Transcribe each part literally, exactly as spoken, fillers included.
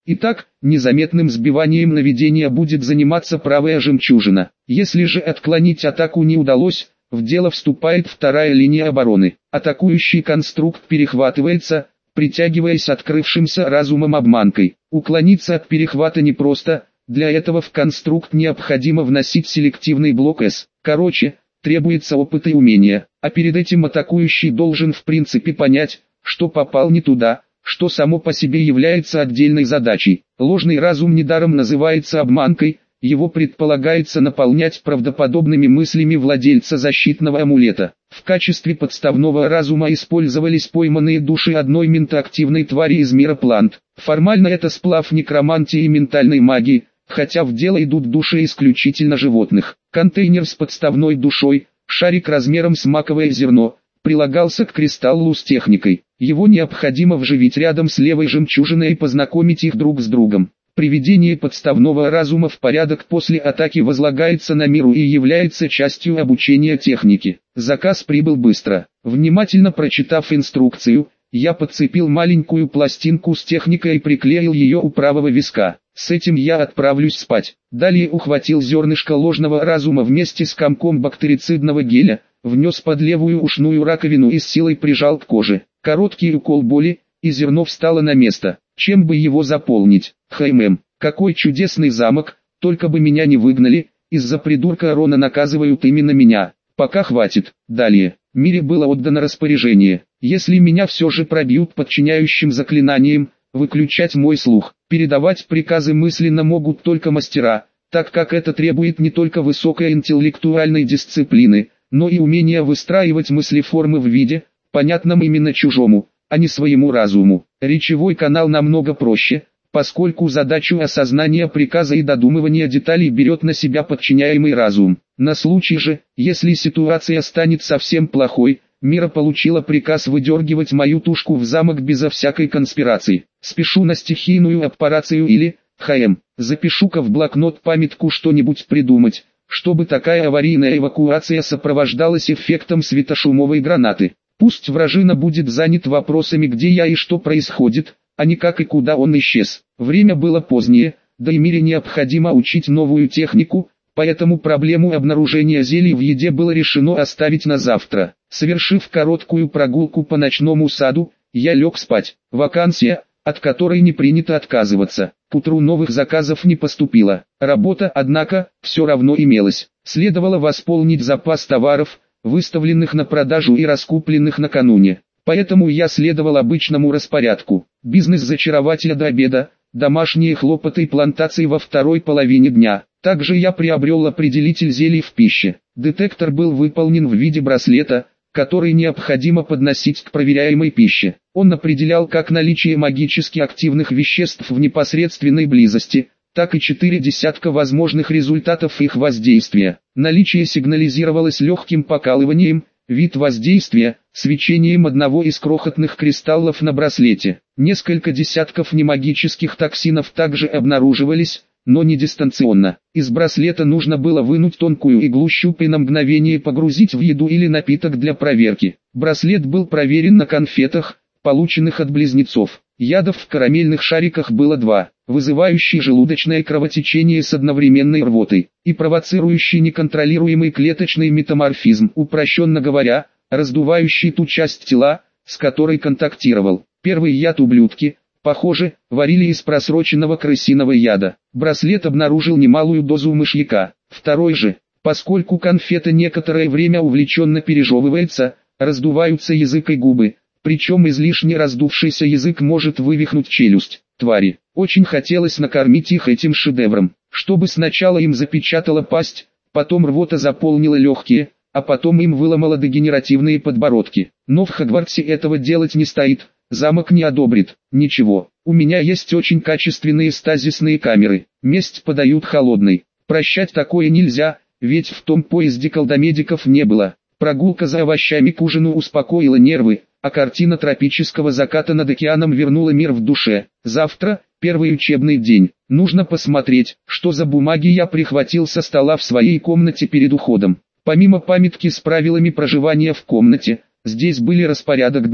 Итак, незаметным сбиванием наведения будет заниматься правая жемчужина. Если же отклонить атаку не удалось, в дело вступает вторая линия обороны. Атакующий конструкт перехватывается, притягиваясь открывшимся разумом обманкой. Уклониться от перехвата непросто, для этого в конструкт необходимо вносить селективный блок S. Короче, требуется опыт и умение, а перед этим атакующий должен в принципе понять, что попал не туда, что само по себе является отдельной задачей. Ложный разум недаром называется обманкой, его предполагается наполнять правдоподобными мыслями владельца защитного амулета. В качестве подставного разума использовались пойманные души одной ментоактивной твари из мира плант. Формально это сплав некромантии и ментальной магии, хотя в дело идут души исключительно животных. Контейнер с подставной душой, шарик размером с маковое зерно, прилагался к кристаллу с техникой. Его необходимо вживить рядом с левой жемчужиной и познакомить их друг с другом. Приведение подставного разума в порядок после атаки возлагается на миру и является частью обучения техники. Заказ прибыл быстро. Внимательно прочитав инструкцию, я подцепил маленькую пластинку с техникой и приклеил ее у правого виска. С этим я отправлюсь спать. Далее ухватил зернышко ложного разума вместе с комком бактерицидного геля, внес под левую ушную раковину и с силой прижал к коже. Короткий укол боли, и зерно встало на место. Чем бы его заполнить? Хм, какой чудесный замок, только бы меня не выгнали, из-за придурка Рона наказывают именно меня. Пока хватит. Далее. Мире было отдано распоряжение. Если меня все же пробьют подчиняющим заклинанием, выключать мой слух. Передавать приказы мысленно могут только мастера, так как это требует не только высокой интеллектуальной дисциплины, но и умения выстраивать мыслеформы в виде, понятном именно чужому, а не своему разуму. Речевой канал намного проще, поскольку задачу осознания приказа и додумывания деталей берет на себя подчиняемый разум. На случай же, если ситуация станет совсем плохой, Мира получила приказ выдергивать мою тушку в замок безо всякой конспирации. Спешу на стихийную операцию или, хм, запишу-ка в блокнот памятку что-нибудь придумать, чтобы такая аварийная эвакуация сопровождалась эффектом светошумовой гранаты. Пусть вражина будет занят вопросами, где я и что происходит, а не как и куда он исчез. Время было позднее, да и Мире необходимо учить новую технику, поэтому проблему обнаружения зелий в еде было решено оставить на завтра. Совершив короткую прогулку по ночному саду, я лег спать. Вакансия, от которой не принято отказываться. К утру новых заказов не поступило. Работа, однако, все равно имелась. Следовало восполнить запас товаров, выставленных на продажу и раскупленных накануне. Поэтому я следовал обычному распорядку. Бизнес зачарователя до обеда, домашние хлопоты и плантации во второй половине дня. Также я приобрел определитель зелий в пище. Детектор был выполнен в виде браслета, который необходимо подносить к проверяемой пище. Он определял как наличие магически активных веществ в непосредственной близости, так и четыре десятка возможных результатов их воздействия. Наличие сигнализировалось легким покалыванием, вид воздействия, свечением одного из крохотных кристаллов на браслете. Несколько десятков немагических токсинов также обнаруживались, но не дистанционно. Из браслета нужно было вынуть тонкую иглу щупа и на мгновение погрузить в еду или напиток для проверки. Браслет был проверен на конфетах, полученных от близнецов. Ядов в карамельных шариках было два, вызывающий желудочное кровотечение с одновременной рвотой, и провоцирующий неконтролируемый клеточный метаморфизм, упрощенно говоря, раздувающий ту часть тела, с которой контактировал. Первый яд ублюдки, похоже, варили из просроченного крысиного яда. Браслет обнаружил немалую дозу мышьяка. Второй же, поскольку конфета некоторое время увлеченно пережевывается, раздуваются язык и губы, причем излишне раздувшийся язык может вывихнуть челюсть. Твари, очень хотелось накормить их этим шедевром, чтобы сначала им запечатала пасть, потом рвота заполнила легкие, а потом им выломала дегенеративные подбородки. Но в Хогвартсе этого делать не стоит. Замок не одобрит. Ничего, у меня есть очень качественные стазисные камеры. Месть подают холодной. Прощать такое нельзя, ведь в том поезде колдомедиков не было. Прогулка за овощами к ужину успокоила нервы, а картина тропического заката над океаном вернула мир в душе. Завтра, первый учебный день. Нужно посмотреть, что за бумаги я прихватил со стола в своей комнате перед уходом. Помимо памятки с правилами проживания в комнате, здесь были распорядок дня,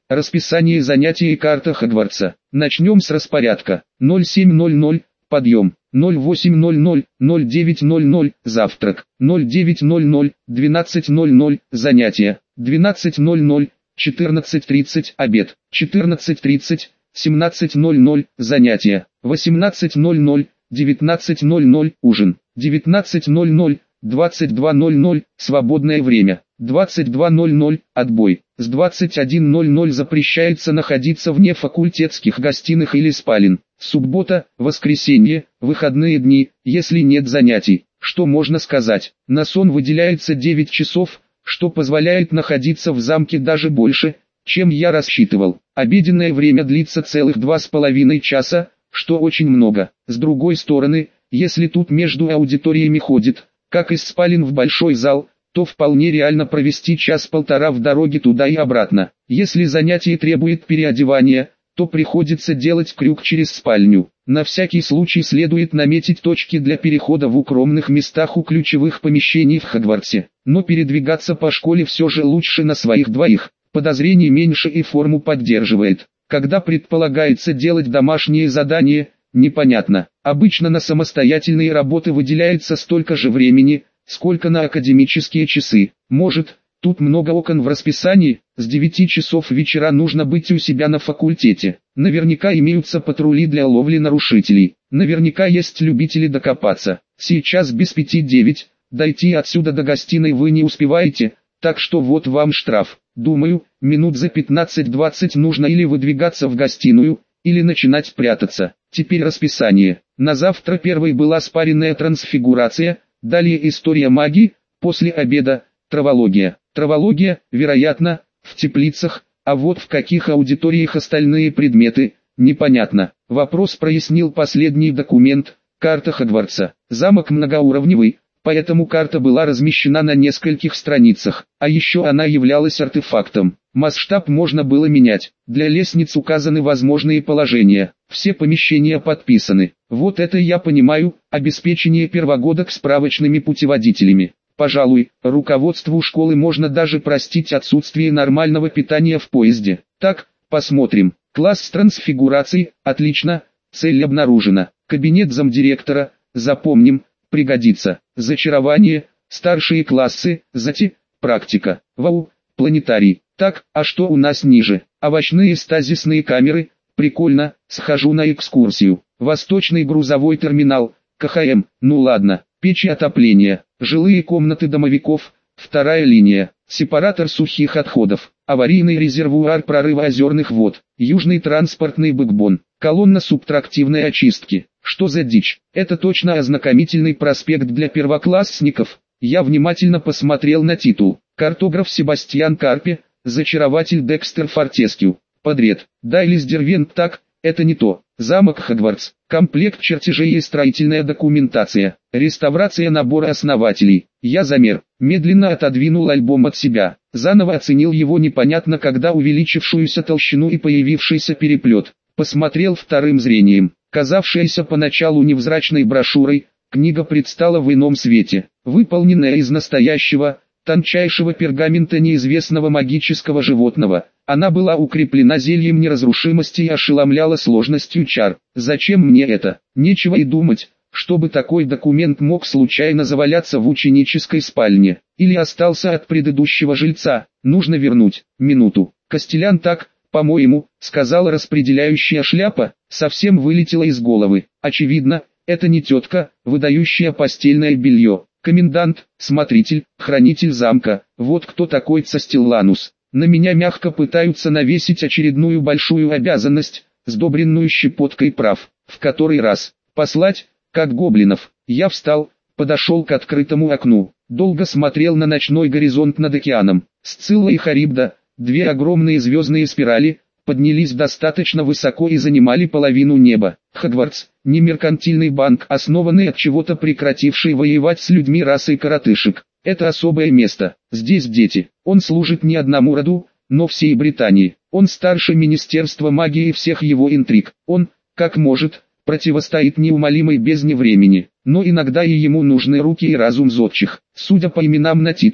Расписание занятий и карта Хогвартса. Начнем с распорядка. ноль семь ноль ноль – подъем. ноль восемь ноль ноль – ноль девять ноль ноль – завтрак. ноль девять ноль ноль – двенадцать ноль ноль – занятия. двенадцать ноль ноль – четырнадцать тридцать – обед. четырнадцать тридцать – семнадцать ноль ноль – занятия. восемнадцать ноль ноль – девятнадцать ноль ноль – ужин. девятнадцать ноль ноль – двадцать два ноль ноль – свободное время. двадцать два ноль ноль – отбой. С двадцать один ноль ноль запрещается находиться вне факультетских гостиных или спален. Суббота, воскресенье, выходные дни, если нет занятий. Что можно сказать? На сон выделяется девять часов, что позволяет находиться в замке даже больше, чем я рассчитывал. Обеденное время длится целых два с половиной часа, что очень много. С другой стороны, если тут между аудиториями ходит, как из спален в большой зал, то вполне реально провести час-полтора в дороге туда и обратно. Если занятие требует переодевания, то приходится делать крюк через спальню. На всякий случай следует наметить точки для перехода в укромных местах у ключевых помещений в Хогвартсе. Но передвигаться по школе все же лучше на своих двоих. Подозрений меньше и форму поддерживает. Когда предполагается делать домашние задания, непонятно. Обычно на самостоятельные работы выделяется столько же времени, сколько на академические часы. Может, тут много окон в расписании, с девяти часов вечера нужно быть у себя на факультете. Наверняка имеются патрули для ловли нарушителей. Наверняка есть любители докопаться. Сейчас без пяти девять, дойти отсюда до гостиной вы не успеваете, так что вот вам штраф. Думаю, минут за пятнадцать-двадцать нужно или выдвигаться в гостиную, или начинать прятаться. Теперь расписание. На завтра первой была спаренная трансфигурация, далее история магии, после обеда – травология. Травология, вероятно, в теплицах, а вот в каких аудиториях остальные предметы, непонятно. Вопрос прояснил последний документ – карта Хогвартса. Замок многоуровневый, поэтому карта была размещена на нескольких страницах, а еще она являлась артефактом. Масштаб можно было менять. Для лестниц указаны возможные положения. Все помещения подписаны. Вот это я понимаю, обеспечение первогодок справочными путеводителями. Пожалуй, руководству школы можно даже простить отсутствие нормального питания в поезде. Так, посмотрим. Класс с трансфигурацией, отлично, цель обнаружена. Кабинет замдиректора, запомним, пригодится. Зачарование, старшие классы, зати, практика. Вау, планетарий. Так, а что у нас ниже? Овощные стазисные камеры, прикольно, схожу на экскурсию. Восточный грузовой терминал, КХМ, ну ладно. Печи отопления, жилые комнаты домовиков, вторая линия, сепаратор сухих отходов, аварийный резервуар прорыва озерных вод, южный транспортный бэкбон, колонна субтрактивной очистки. Что за дичь? Это точно ознакомительный проспект для первоклассников. Я внимательно посмотрел на титул. Картограф Себастьян Карпе, зачарователь Декстер Фортескью. Подряд. Дайлис Дервент так, это не то. Замок Хогвартс. Комплект чертежей и строительная документация. Реставрация набора основателей. Я замер. Медленно отодвинул альбом от себя. Заново оценил его непонятно когда увеличившуюся толщину и появившийся переплет. Посмотрел вторым зрением. Казавшаяся поначалу невзрачной брошюрой, книга предстала в ином свете. Выполненная из настоящего, тончайшего пергамента неизвестного магического животного. Она была укреплена зельем неразрушимости и ошеломляла сложностью чар. Зачем мне это? Нечего и думать, чтобы такой документ мог случайно заваляться в ученической спальне. Или остался от предыдущего жильца. Нужно вернуть. Минуту. Костелян так, по-моему, сказала распределяющая шляпа, совсем вылетела из головы. Очевидно, это не тетка, выдающая постельное белье. Комендант, смотритель, хранитель замка, вот кто такой Цастелланус. На меня мягко пытаются навесить очередную большую обязанность, сдобренную щепоткой прав. В который раз? Послать, как гоблинов. Я встал, подошел к открытому окну, долго смотрел на ночной горизонт над океаном. Сцилла и Харибда, две огромные звездные спирали, поднялись достаточно высоко и занимали половину неба. Хогвартс, не меркантильный банк, основанный от чего-то прекративший воевать с людьми расой коротышек. Это особое место. Здесь дети. Он служит не одному роду, но всей Британии. Он старше Министерства магии и всех его интриг. Он, как может, противостоит неумолимой бездне времени. Но иногда и ему нужны руки и разум зодчих. Судя по именам на титуле,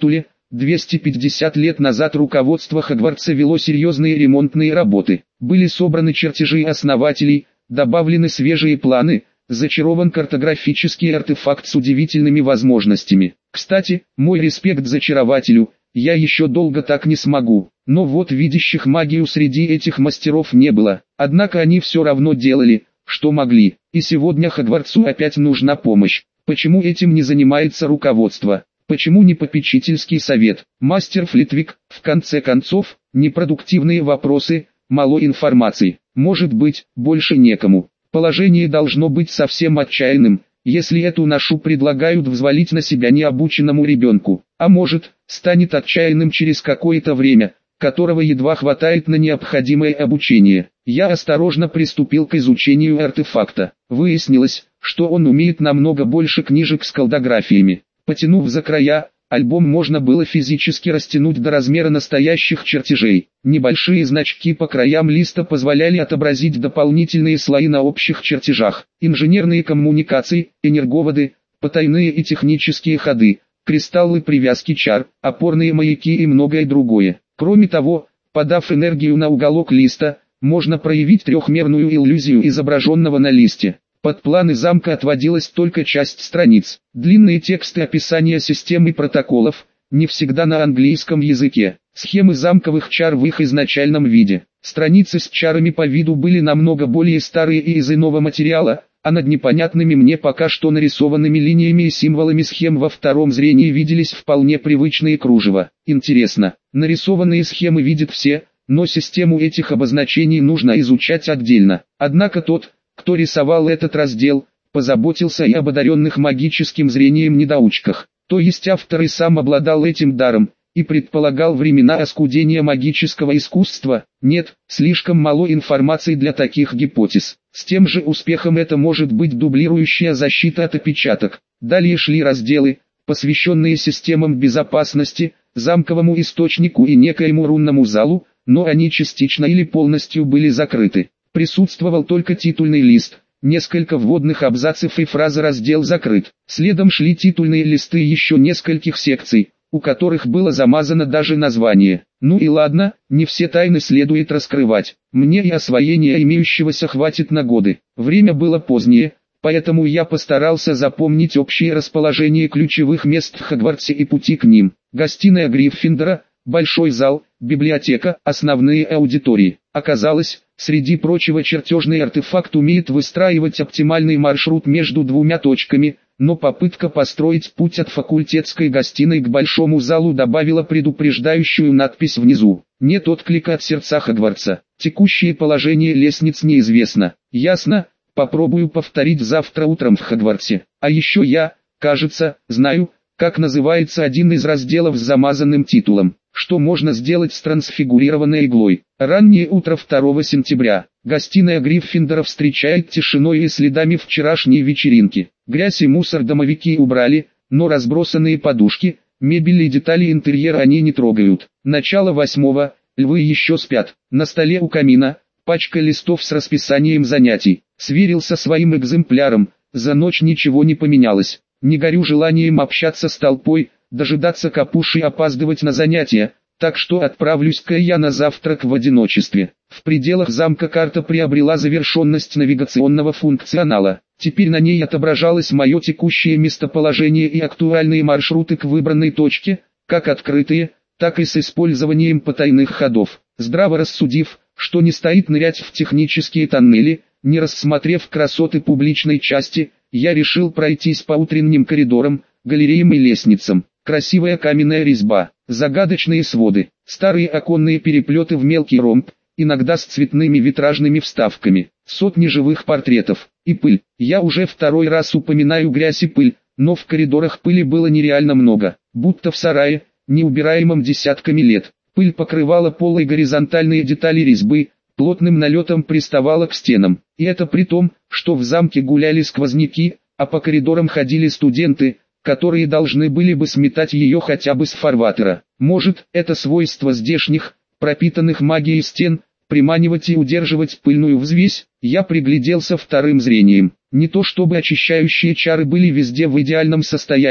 двести пятьдесят лет назад руководство Хогвартса вело серьезные ремонтные работы. Были собраны чертежи основателей, добавлены свежие планы, зачарован картографический артефакт с удивительными возможностями. Кстати, мой респект зачарователю, я еще долго так не смогу. Но вот видящих магию среди этих мастеров не было. Однако они все равно делали, что могли. И сегодня Хогвартсу опять нужна помощь. Почему этим не занимается руководство? Почему не попечительский совет? Мастер Флитвик, в конце концов, непродуктивные вопросы, мало информации. Может быть, больше некому. Положение должно быть совсем отчаянным, если эту ношу предлагают взвалить на себя необученному ребенку. А может, станет отчаянным через какое-то время, которого едва хватает на необходимое обучение. Я осторожно приступил к изучению артефакта. Выяснилось, что он умеет намного больше книжек с колдографиями. Потянув за края, альбом можно было физически растянуть до размера настоящих чертежей. Небольшие значки по краям листа позволяли отобразить дополнительные слои на общих чертежах. Инженерные коммуникации, энерговоды, потайные и технические ходы, кристаллы привязки чар, опорные маяки и многое другое. Кроме того, подав энергию на уголок листа, можно проявить трехмерную иллюзию изображенного на листе. Под планы замка отводилась только часть страниц. Длинные тексты описания систем и протоколов, не всегда на английском языке. Схемы замковых чар в их изначальном виде. Страницы с чарами по виду были намного более старые и из иного материала, а над непонятными мне пока что нарисованными линиями и символами схем во втором зрении виделись вполне привычные кружева. Интересно, нарисованные схемы видят все, но систему этих обозначений нужно изучать отдельно. Однако тот, кто рисовал этот раздел, позаботился и об одаренных магическим зрением недоучках. То есть автор и сам обладал этим даром, и предполагал времена оскудения магического искусства. Нет, слишком мало информации для таких гипотез. С тем же успехом это может быть дублирующая защита от опечаток. Далее шли разделы, посвященные системам безопасности, замковому источнику и некоему рунному залу, но они частично или полностью были закрыты. Присутствовал только титульный лист, несколько вводных абзацев и фраза «раздел закрыт». Следом шли титульные листы еще нескольких секций, у которых было замазано даже название. Ну и ладно, не все тайны следует раскрывать. Мне и освоения имеющегося хватит на годы. Время было позднее, поэтому я постарался запомнить общее расположение ключевых мест в Хогвартсе и пути к ним. Гостиная Гриффиндора, большой зал, библиотека, основные аудитории. Оказалось, среди прочего чертежный артефакт умеет выстраивать оптимальный маршрут между двумя точками, но попытка построить путь от факультетской гостиной к большому залу добавила предупреждающую надпись внизу. Нет отклика от сердца Хогвартса. Текущее положение лестниц неизвестно. Ясно, попробую повторить завтра утром в Хогвартсе. А еще я, кажется, знаю, как называется один из разделов с замазанным титулом. Что можно сделать с трансфигурированной иглой? Раннее утро второго сентября. Гостиная Гриффиндора встречает тишиной и следами вчерашней вечеринки. Грязь и мусор домовики убрали, но разбросанные подушки, мебель и детали интерьера они не трогают. Начало восьмого, львы еще спят. На столе у камина, пачка листов с расписанием занятий. Сверил со своим экземпляром, за ночь ничего не поменялось. Не горю желанием общаться с толпой, дожидаться капуши и опаздывать на занятия, так что отправлюсь-ка я на завтрак в одиночестве. В пределах замка карта приобрела завершенность навигационного функционала. Теперь на ней отображалось мое текущее местоположение и актуальные маршруты к выбранной точке, как открытые, так и с использованием потайных ходов. Здраво рассудив, что не стоит нырять в технические тоннели, не рассмотрев красоты публичной части, я решил пройтись по утренним коридорам, галереям и лестницам. Красивая каменная резьба, загадочные своды, старые оконные переплеты в мелкий ромб, иногда с цветными витражными вставками, сотни живых портретов, и пыль. Я уже второй раз упоминаю грязь и пыль, но в коридорах пыли было нереально много, будто в сарае, неубираемом десятками лет. Пыль покрывала пол и горизонтальные детали резьбы, плотным налетом приставала к стенам. И это при том, что в замке гуляли сквозняки, а по коридорам ходили студенты, которые должны были бы сметать ее хотя бы с фарватера. Может, это свойство здешних, пропитанных магией стен, приманивать и удерживать пыльную взвесь? Я пригляделся вторым зрением. Не то чтобы очищающие чары были везде в идеальном состоянии,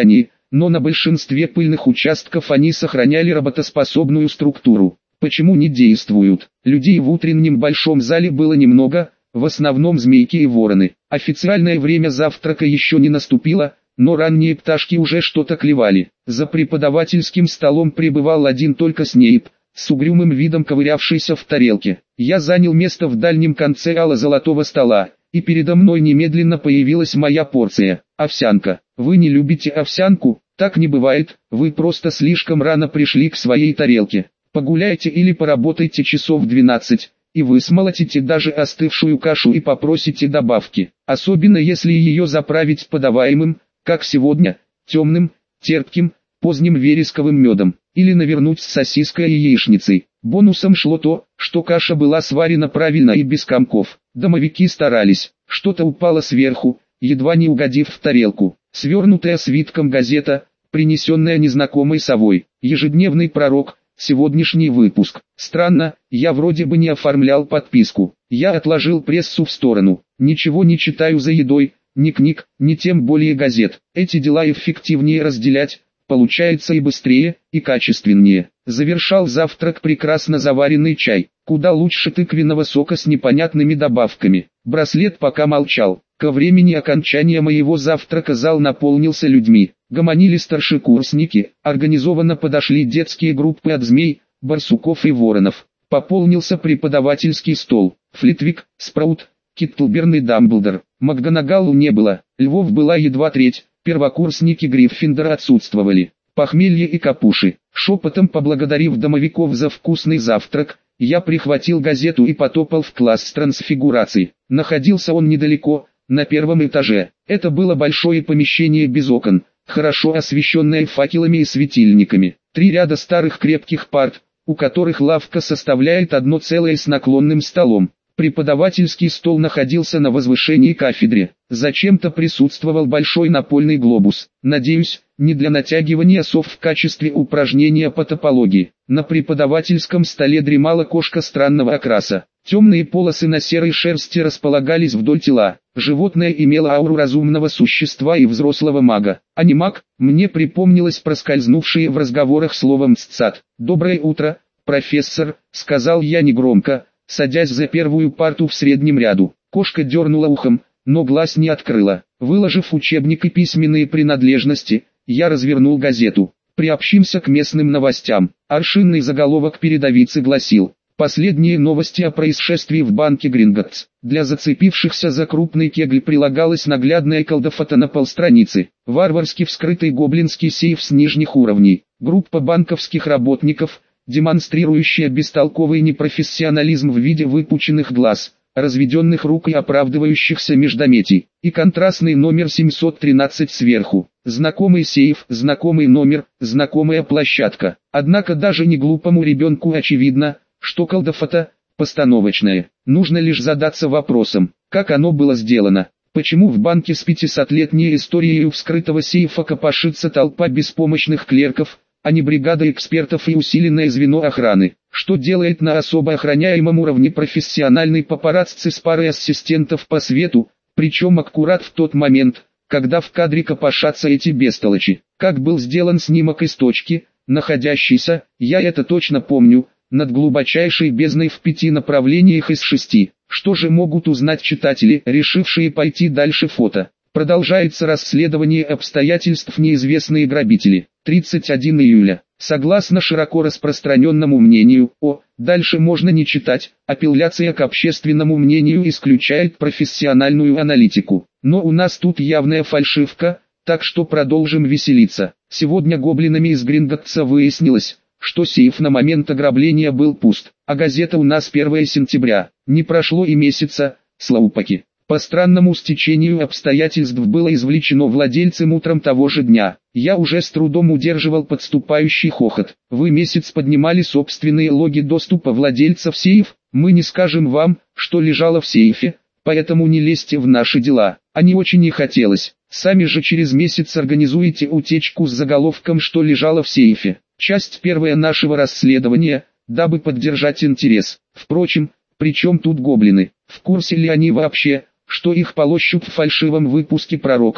но на большинстве пыльных участков они сохраняли работоспособную структуру. Почему не действуют? Людей в утреннем большом зале было немного, в основном змейки и вороны. Официальное время завтрака еще не наступило, но ранние пташки уже что-то клевали. За преподавательским столом пребывал один только Снейп, с угрюмым видом ковырявшийся в тарелке. Я занял место в дальнем конце ало-золотого стола, и передо мной немедленно появилась моя порция. Овсянка. Вы не любите овсянку? Так не бывает, вы просто слишком рано пришли к своей тарелке. Погуляйте или поработайте часов двенадцать, и вы смолотите даже остывшую кашу и попросите добавки. Особенно если ее заправить подаваемым, как сегодня, темным, терпким, поздним вересковым медом, или навернуть с сосиской и яичницей. Бонусом шло то, что каша была сварена правильно и без комков. Домовики старались, что-то упало сверху, едва не угодив в тарелку. Свернутая свитком газета, принесенная незнакомой совой. Ежедневный пророк, сегодняшний выпуск. Странно, я вроде бы не оформлял подписку. Я отложил прессу в сторону. Ничего не читаю за едой, ни книг, ни тем более газет. Эти дела эффективнее разделять, получается и быстрее, и качественнее. Завершал завтрак прекрасно заваренный чай. Куда лучше тыквенного сока с непонятными добавками. Браслет пока молчал. Ко времени окончания моего завтрака зал наполнился людьми. Гомонили старшекурсники, организованно подошли детские группы от змей, барсуков и воронов. Пополнился преподавательский стол. Флитвик, Спраут, Киттлберн и Дамблдор. МакГонагалл не было, Львов была едва треть, первокурсники Гриффиндора отсутствовали. Похмелье и капуши. Шепотом поблагодарив домовиков за вкусный завтрак, я прихватил газету и потопал в класс с трансфигурацией. Находился он недалеко, на первом этаже. Это было большое помещение без окон, хорошо освещенное факелами и светильниками. Три ряда старых крепких парт, у которых лавка составляет одно целое с наклонным столом. Преподавательский стол находился на возвышении кафедры. Зачем-то присутствовал большой напольный глобус. Надеюсь, не для натягивания сов в качестве упражнения по топологии. На преподавательском столе дремала кошка странного окраса. Темные полосы на серой шерсти располагались вдоль тела. Животное имело ауру разумного существа и взрослого мага. А не маг, мне припомнилось проскользнувшее в разговорах слово «мсцат». «Доброе утро, профессор», — сказал я негромко, садясь за первую парту в среднем ряду. Кошка дернула ухом, но глаз не открыла. Выложив учебник и письменные принадлежности, я развернул газету. Приобщимся к местным новостям. Аршинный заголовок передовицы гласил: «Последние новости о происшествии в банке Гринготтс». Для зацепившихся за крупный кегль прилагалась наглядная колдофото на полстраницы. Варварски вскрытый гоблинский сейф с нижних уровней. Группа банковских работников, демонстрирующая бестолковый непрофессионализм в виде выпученных глаз, разведенных рук и оправдывающихся междометий, и контрастный номер семьсот тринадцать сверху. Знакомый сейф, знакомый номер, знакомая площадка. Однако даже не глупому ребенку очевидно, что колдофото – постановочное. Нужно лишь задаться вопросом, как оно было сделано. Почему в банке с пятисотлетней историей вскрытого сейфа копошится толпа беспомощных клерков, а не бригада экспертов и усиленное звено охраны? Что делает на особо охраняемом уровне профессиональный папарацци с парой ассистентов по свету, причем аккурат в тот момент, когда в кадре копошатся эти бестолочи? Как был сделан снимок из точки, находящейся, я это точно помню, над глубочайшей бездной в пяти направлениях из шести? Что же могут узнать читатели, решившие пойти дальше фото? Продолжается расследование обстоятельств неизвестные грабители. тридцать первого июля. Согласно широко распространенному мнению, о, дальше можно не читать, апелляция к общественному мнению исключает профессиональную аналитику. Но у нас тут явная фальшивка, так что продолжим веселиться. Сегодня гоблинами из Гринготтса выяснилось, что сейф на момент ограбления был пуст, а газета у нас первого сентября. Не прошло и месяца, слоупаки. По странному стечению обстоятельств было извлечено владельцем утром того же дня. Я уже с трудом удерживал подступающий хохот. Вы месяц поднимали собственные логи доступа владельца в сейф, мы не скажем вам, что лежало в сейфе, поэтому не лезьте в наши дела. А не очень и хотелось. Сами же через месяц организуете утечку с заголовком «Что лежало в сейфе». Часть первая нашего расследования, дабы поддержать интерес. Впрочем, при чем тут гоблины? В курсе ли они вообще, что их полощут в фальшивом выпуске пророка,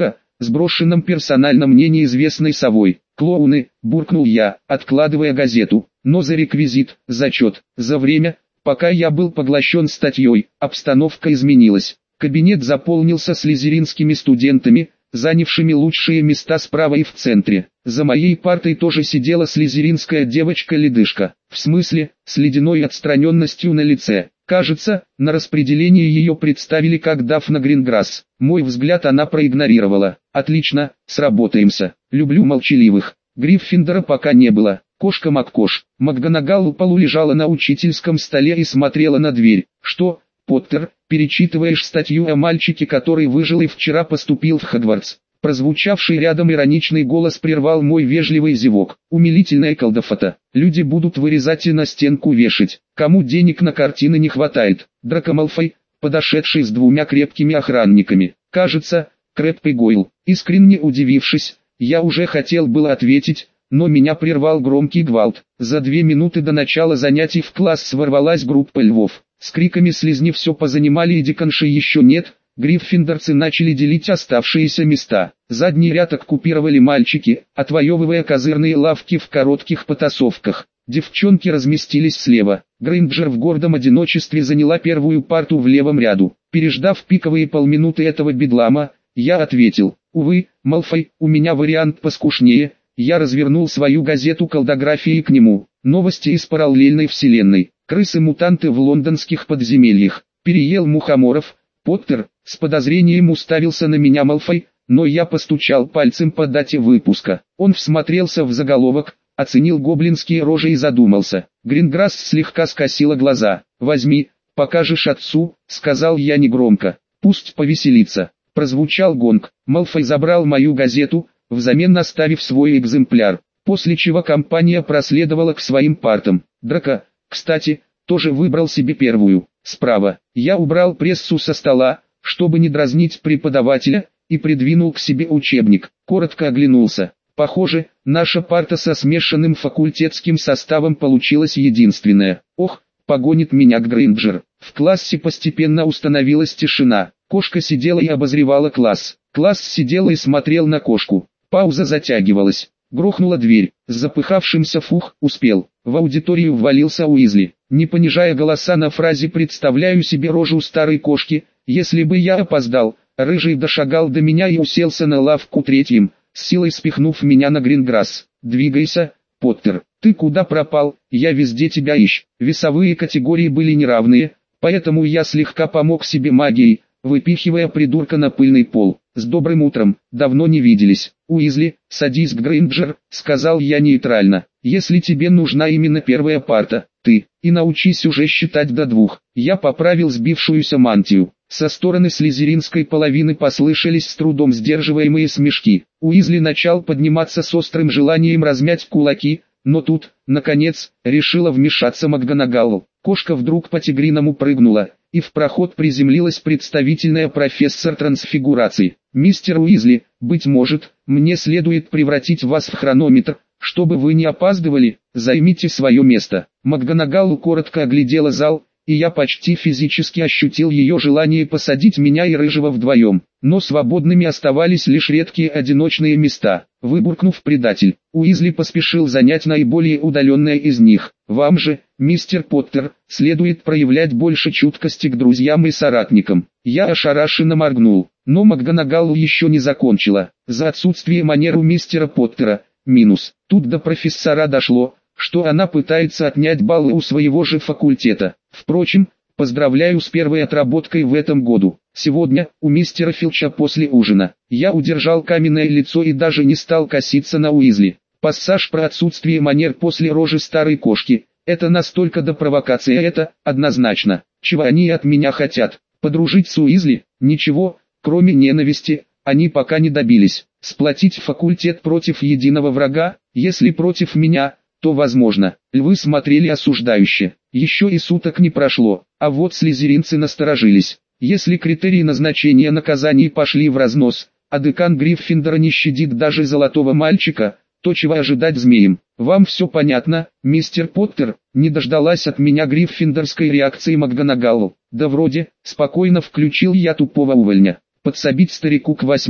сброшенном персонально мне неизвестной совой. «Клоуны», — буркнул я, откладывая газету, но за реквизит, зачет, за время, пока я был поглощен статьей, обстановка изменилась. Кабинет заполнился слизеринскими студентами, занявшими лучшие места справа и в центре. За моей партой тоже сидела слизеринская девочка-ледышка, в смысле, с ледяной отстраненностью на лице. Кажется, на распределение ее представили как Дафна Гринграсс. Мой взгляд она проигнорировала. Отлично, сработаемся. Люблю молчаливых. Гриффиндора пока не было. Кошка Маккош. МакГонагал у полу лежала на учительском столе и смотрела на дверь. Что, Поттер, перечитываешь статью о мальчике, который выжил и вчера поступил в Хогвартс? Прозвучавший рядом ироничный голос прервал мой вежливый зевок. Умилительная колдофота. Люди будут вырезать и на стенку вешать. Кому денег на картины не хватает? Драко Малфой, подошедший с двумя крепкими охранниками. Кажется, Крэбб и Гойл. Искренне удивившись, я уже хотел было ответить, но меня прервал громкий гвалт. За две минуты до начала занятий в класс ворвалась группа львов. С криками слизни все позанимали и деканши еще нет. Гриффиндорцы начали делить оставшиеся места. Задний ряд оккупировали мальчики, отвоевывая козырные лавки в коротких потасовках. Девчонки разместились слева. Грейнджер в гордом одиночестве заняла первую парту в левом ряду. Переждав пиковые полминуты этого бедлама, я ответил: «Увы, Малфой, у меня вариант поскушнее». Я развернул свою газету колдографии к нему. Новости из параллельной вселенной. Крысы-мутанты в лондонских подземельях. Переел мухоморов. Поттер, с подозрением уставился на меня Малфой, но я постучал пальцем по дате выпуска. Он всмотрелся в заголовок, оценил гоблинские рожи и задумался. Гринграсс слегка скосила глаза. «Возьми, покажешь отцу», — сказал я негромко. «Пусть повеселится». Прозвучал гонг. Малфой забрал мою газету, взамен оставив свой экземпляр, после чего компания проследовала к своим партам. Драко, кстати, тоже выбрал себе первую. Справа. Я убрал прессу со стола, чтобы не дразнить преподавателя, и придвинул к себе учебник. Коротко оглянулся. Похоже, наша парта со смешанным факультетским составом получилась единственная. Ох, погонит меня Грейнджер. В классе постепенно установилась тишина. Кошка сидела и обозревала класс. Класс сидел и смотрел на кошку. Пауза затягивалась. Грохнула дверь. С запыхавшимся фух, успел. В аудиторию ввалился Уизли. Не понижая голоса на фразе «представляю себе рожу старой кошки», если бы я опоздал, рыжий дошагал до меня и уселся на лавку третьим, с силой спихнув меня на Гринграсс. «Двигайся, Поттер, ты куда пропал? Я везде тебя ищу». Весовые категории были неравные, поэтому я слегка помог себе магией, выпихивая придурка на пыльный пол. «С добрым утром, давно не виделись. Уизли, садись, Грейнджер», — сказал я нейтрально. «Если тебе нужна именно первая парта, ты, и научись уже считать до двух». Я поправил сбившуюся мантию. Со стороны слизеринской половины послышались с трудом сдерживаемые смешки. Уизли начал подниматься с острым желанием размять кулаки, но тут, наконец, решила вмешаться МакГонагал. Кошка вдруг по-тигриному прыгнула, и в проход приземлилась представительная профессор трансфигурации. «Мистер Уизли, быть может, мне следует превратить вас в хронометр, чтобы вы не опаздывали, займите свое место». МакГонагал коротко оглядела зал, и я почти физически ощутил ее желание посадить меня и Рыжего вдвоем, но свободными оставались лишь редкие одиночные места. Выбуркнув «предатель», Уизли поспешил занять наиболее удаленное из них. «Вам же, мистер Поттер, следует проявлять больше чуткости к друзьям и соратникам». Я ошарашенно моргнул, но МакГонагал еще не закончила. «За отсутствие манер у мистера Поттера, минус». Тут до профессора дошло, что она пытается отнять баллы у своего же факультета. Впрочем, поздравляю с первой отработкой в этом году. Сегодня, у мистера Филча после ужина, я удержал каменное лицо и даже не стал коситься на Уизли. Пассаж про отсутствие манер после рожи старой кошки. Это настолько до провокации, это, однозначно. Чего они от меня хотят? Подружить с Уизли? Ничего, кроме ненависти, они пока не добились. Сплотить факультет против единого врага, если против меня, то возможно. Львы смотрели осуждающе. Еще и суток не прошло, а вот слизеринцы насторожились. Если критерии назначения наказаний пошли в разнос, а декан Гриффиндора не щадит даже золотого мальчика, то чего ожидать змеям? Вам все понятно, мистер Поттер? Не дождалась от меня гриффиндорской реакции МакГонагал. Да вроде, спокойно включил я тупого увольня. Подсобить старику к восьми.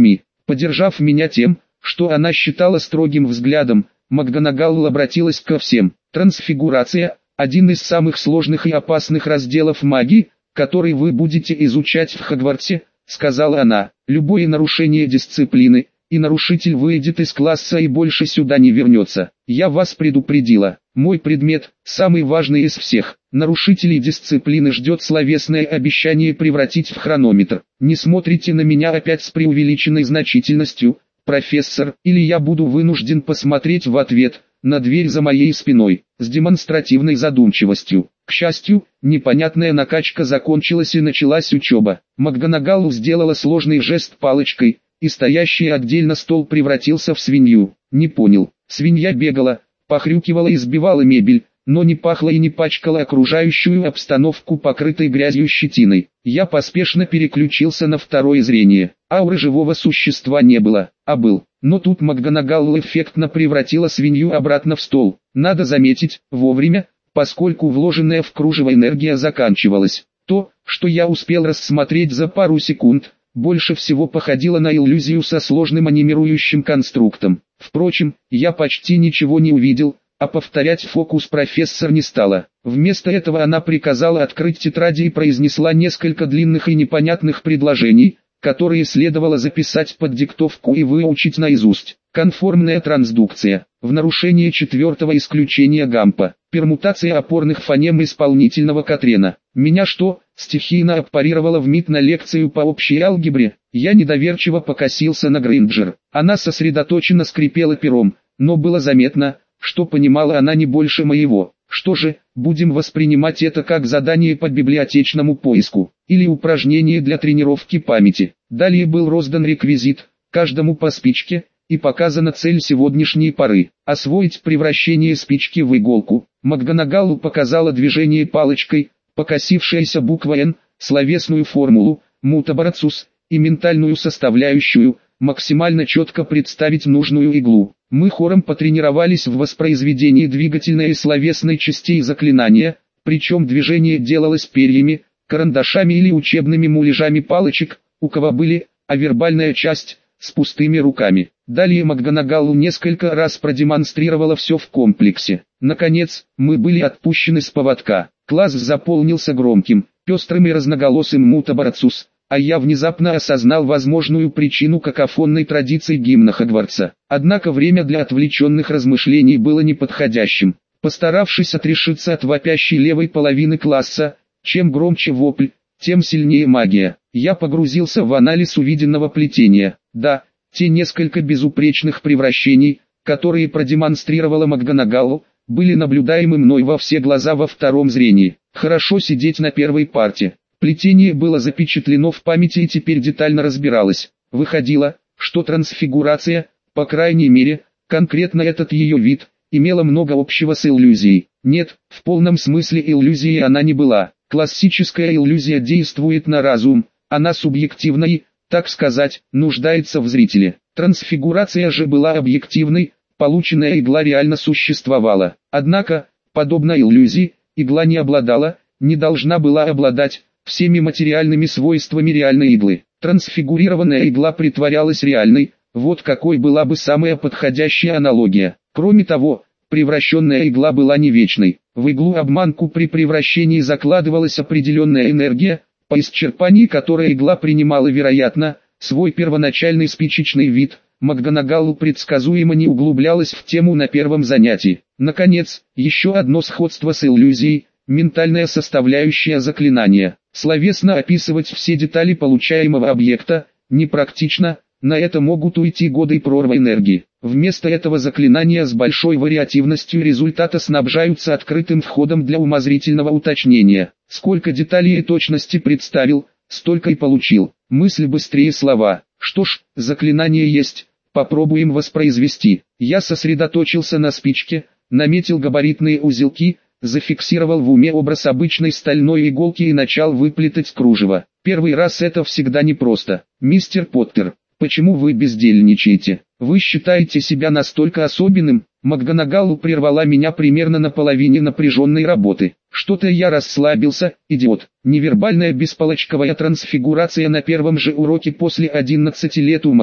Поддержав меня тем, что она считала строгим взглядом, МакГонагалл обратилась ко всем. Трансфигурация – один из самых сложных и опасных разделов магии, который вы будете изучать в Хогвартсе, сказала она. Любое нарушение дисциплины, и нарушитель выйдет из класса и больше сюда не вернется. Я вас предупредила. Мой предмет – самый важный из всех. Нарушителей дисциплины ждет словесное обещание превратить в хронометр. Не смотрите на меня опять с преувеличенной значительностью, профессор, или я буду вынужден посмотреть в ответ на дверь за моей спиной, с демонстративной задумчивостью. К счастью, непонятная накачка закончилась и началась учеба. МакГонагалл сделала сложный жест палочкой, и стоящий отдельно стол превратился в свинью. Не понял. Свинья бегала, похрюкивала и сбивала мебель, но не пахла и не пачкала окружающую обстановку покрытой грязью щетиной. Я поспешно переключился на второе зрение. Ауры живого существа не было, а был. Но тут МакГонагалл эффектно превратила свинью обратно в стол. Надо заметить, вовремя, поскольку вложенная в кружево энергия заканчивалась. То, что я успел рассмотреть за пару секунд, больше всего походило на иллюзию со сложным анимирующим конструктом. Впрочем, я почти ничего не увидел, а повторять фокус профессор не стала. Вместо этого она приказала открыть тетради и произнесла несколько длинных и непонятных предложений, которые следовало записать под диктовку и выучить наизусть. Конформная трансдукция. В нарушение четвертого исключения Гампа. Пермутация опорных фонем исполнительного Катрена. Меня что, стихийно аппарировала в МИД на лекцию по общей алгебре? Я недоверчиво покосился на Грейнджер. Она сосредоточенно скрипела пером, но было заметно, что понимала она не больше моего. Что же, будем воспринимать это как задание по библиотечному поиску, или упражнение для тренировки памяти. Далее был роздан реквизит, каждому по спичке, и показана цель сегодняшней поры. Освоить превращение спички в иголку. МакГонагалл показала движение палочкой, покосившаяся буква «Н», словесную формулу, мутабарацус, и ментальную составляющую, максимально четко представить нужную иглу. Мы хором потренировались в воспроизведении двигательной и словесной частей заклинания, причем движение делалось перьями, карандашами или учебными муляжами палочек, у кого были, а вербальная часть – с пустыми руками. Далее МакГонагалл несколько раз продемонстрировала все в комплексе. Наконец, мы были отпущены с поводка. Класс заполнился громким, пестрым и разноголосым мутабарацус, а я внезапно осознал возможную причину какофонной традиции гимна Хогвартса. Однако время для отвлеченных размышлений было неподходящим. Постаравшись отрешиться от вопящей левой половины класса, чем громче вопль, тем сильнее магия, я погрузился в анализ увиденного плетения. Да, те несколько безупречных превращений, которые продемонстрировала МакГонагалл, были наблюдаемы мной во все глаза во втором зрении. Хорошо сидеть на первой парте. Плетение было запечатлено в памяти и теперь детально разбиралось. Выходило, что трансфигурация, по крайней мере, конкретно этот ее вид, имела много общего с иллюзией. Нет, в полном смысле иллюзией она не была. Классическая иллюзия действует на разум, она субъективна и, так сказать, нуждается в зрителе. Трансфигурация же была объективной, полученная игла реально существовала. Однако, подобно иллюзии, игла не обладала, не должна была обладать, всеми материальными свойствами реальной иглы. Трансфигурированная игла притворялась реальной, вот какой была бы самая подходящая аналогия. Кроме того, превращенная игла была не вечной. В иглу-обманку при превращении закладывалась определенная энергия, по исчерпании которой игла принимала, вероятно, свой первоначальный спичечный вид. МакГонагалл предсказуемо не углублялась в тему на первом занятии. Наконец, еще одно сходство с иллюзией – ментальная составляющая заклинания. Словесно описывать все детали получаемого объекта непрактично, на это могут уйти годы и прорва энергии. Вместо этого заклинания с большой вариативностью результата снабжаются открытым входом для умозрительного уточнения. Сколько деталей и точности представил, столько и получил. Мысль быстрее слова. Что ж, заклинание есть, попробуем воспроизвести. Я сосредоточился на спичке, наметил габаритные узелки, зафиксировал в уме образ обычной стальной иголки и начал выплетать кружево. Первый раз это всегда непросто. Мистер Поттер, почему вы бездельничаете? Вы считаете себя настолько особенным? МакГонагалл прервала меня примерно на половине напряженной работы. Что-то я расслабился, идиот. Невербальная бесполочковая трансфигурация на первом же уроке после одиннадцати лет у маглов.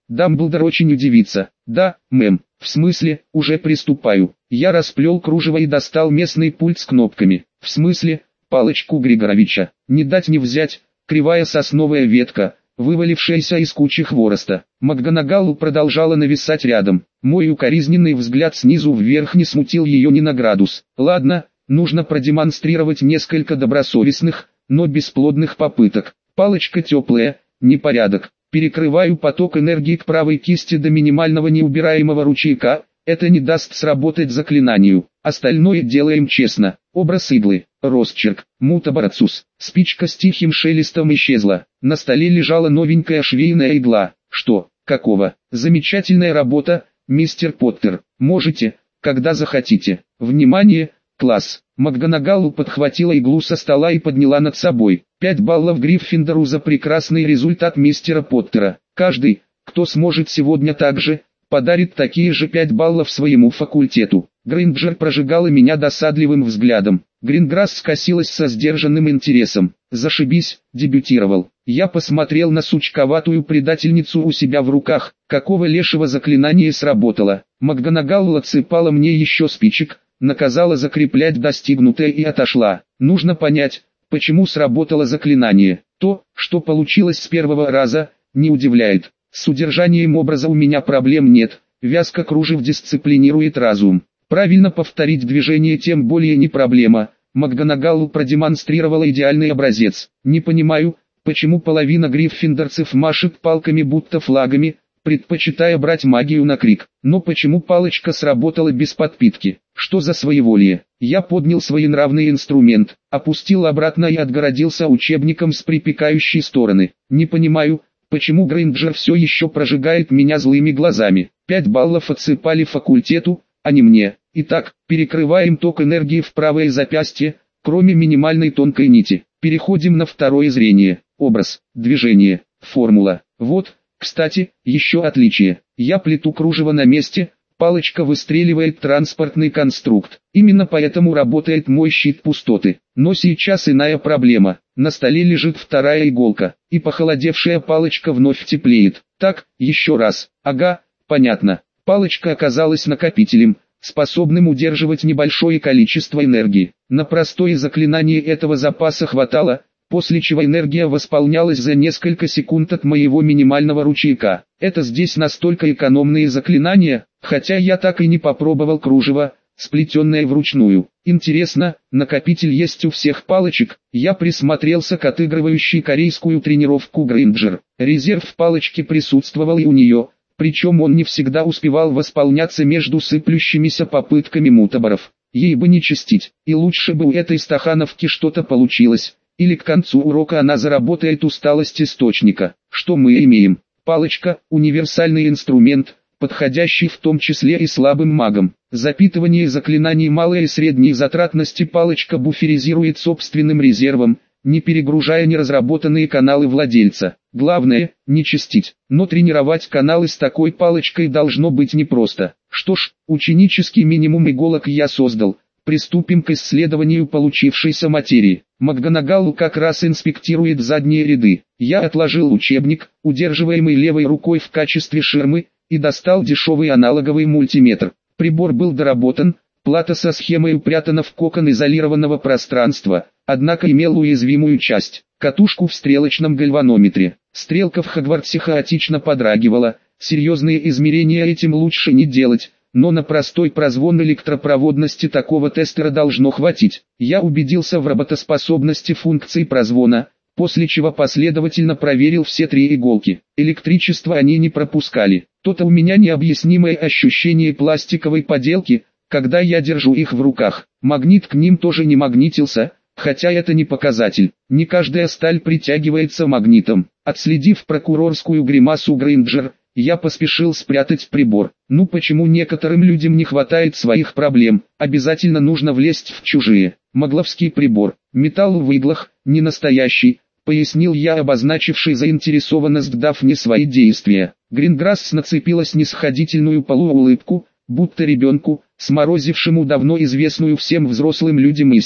Дамблдор очень удивится. Да, мэм, в смысле, уже приступаю. Я расплел кружево и достал местный пульт с кнопками. В смысле, палочку Григоровича. Не дать не взять, кривая сосновая ветка, вывалившаяся из кучи хвороста. МакГонагалл продолжала нависать рядом. Мой укоризненный взгляд снизу вверх не смутил ее ни на градус. Ладно, нужно продемонстрировать несколько добросовестных, но бесплодных попыток. Палочка теплая, непорядок. Перекрываю поток энергии к правой кисти до минимального неубираемого ручейка. Это не даст сработать заклинанию. Остальное делаем честно. Образ иглы, росчерк, мутабарацус. Спичка с тихим шелестом исчезла. На столе лежала новенькая швейная игла. Что, какого? Замечательная работа, мистер Поттер. Можете, когда захотите. Внимание, класс. МакГонагалл подхватила иглу со стола и подняла над собой. Пять баллов Гриффиндору за прекрасный результат мистера Поттера. Каждый, кто сможет сегодня также, подарит такие же пять баллов своему факультету. Грейнджер прожигала меня досадливым взглядом. Гринграсс скосилась со сдержанным интересом. Зашибись, дебютировал. Я посмотрел на сучковатую предательницу у себя в руках. Какого лешего заклинание сработало? МакГонагалл отсыпала мне еще спичек, наказала закреплять достигнутое и отошла. Нужно понять, почему сработало заклинание. То, что получилось с первого раза, не удивляет. С удержанием образа у меня проблем нет, вязка кружев дисциплинирует разум. Правильно повторить движение тем более не проблема. МакГонагалл продемонстрировала идеальный образец. Не понимаю, почему половина гриффиндорцев машет палками будто флагами, предпочитая брать магию на крик. Но почему палочка сработала без подпитки? Что за своеволие? Я поднял своенравный инструмент, опустил обратно и отгородился учебником с припекающей стороны. Не понимаю, почему Грейнджер все еще прожигает меня злыми глазами. Пять баллов отсыпали факультету, а не мне. Итак, перекрываем ток энергии в правое запястье, кроме минимальной тонкой нити. Переходим на второе зрение. Образ, движение, формула. Вот, кстати, еще отличие. Я плету кружево на месте, палочка выстреливает транспортный конструкт. Именно поэтому работает мой щит пустоты. Но сейчас иная проблема. На столе лежит вторая иголка, и похолодевшая палочка вновь теплеет. Так, еще раз. Ага, понятно. Палочка оказалась накопителем, способным удерживать небольшое количество энергии. На простое заклинание этого запаса хватало, после чего энергия восполнялась за несколько секунд от моего минимального ручейка. Это здесь настолько экономные заклинания, хотя я так и не попробовал кружево, сплетенное вручную. Интересно, накопитель есть у всех палочек? Я присмотрелся к отыгрывающей корейскую тренировку Грейнджер. Резерв в палочке присутствовал и у нее, причем он не всегда успевал восполняться между сыплющимися попытками мутабаров. Ей бы не чистить, и лучше бы у этой стахановки что-то получилось. Или к концу урока она заработает усталость источника. Что мы имеем? Палочка – универсальный инструмент, подходящий в том числе и слабым магам. Запитывание заклинаний малой и средней затратности палочка буферизирует собственным резервом, не перегружая неразработанные каналы владельца. Главное – не чистить. Но тренировать каналы с такой палочкой должно быть непросто. Что ж, ученический минимум иголок я создал. Приступим к исследованию получившейся материи. МакГонагалл как раз инспектирует задние ряды. Я отложил учебник, удерживаемый левой рукой в качестве ширмы, и достал дешевый аналоговый мультиметр. Прибор был доработан, плата со схемой упрятана в кокон изолированного пространства, однако имел уязвимую часть – катушку в стрелочном гальванометре. Стрелка в Хогвартсе хаотично подрагивала, серьезные измерения этим лучше не делать. Но на простой прозвон электропроводности такого тестера должно хватить. Я убедился в работоспособности функций прозвона, после чего последовательно проверил все три иголки. Электричество они не пропускали. То-то у меня необъяснимое ощущение пластиковой поделки, когда я держу их в руках. Магнит к ним тоже не магнитился, хотя это не показатель. Не каждая сталь притягивается магнитом. Отследив прокурорскую гримасу Грейнджер, я поспешил спрятать прибор. Ну почему некоторым людям не хватает своих проблем, обязательно нужно влезть в чужие. Магловский прибор, металл в иглах, не настоящий, пояснил я, обозначивший заинтересованность Дафни свои действия. Гринграсс нацепила снисходительную полуулыбку, будто ребенку, сморозившему давно известную всем взрослым людям истину.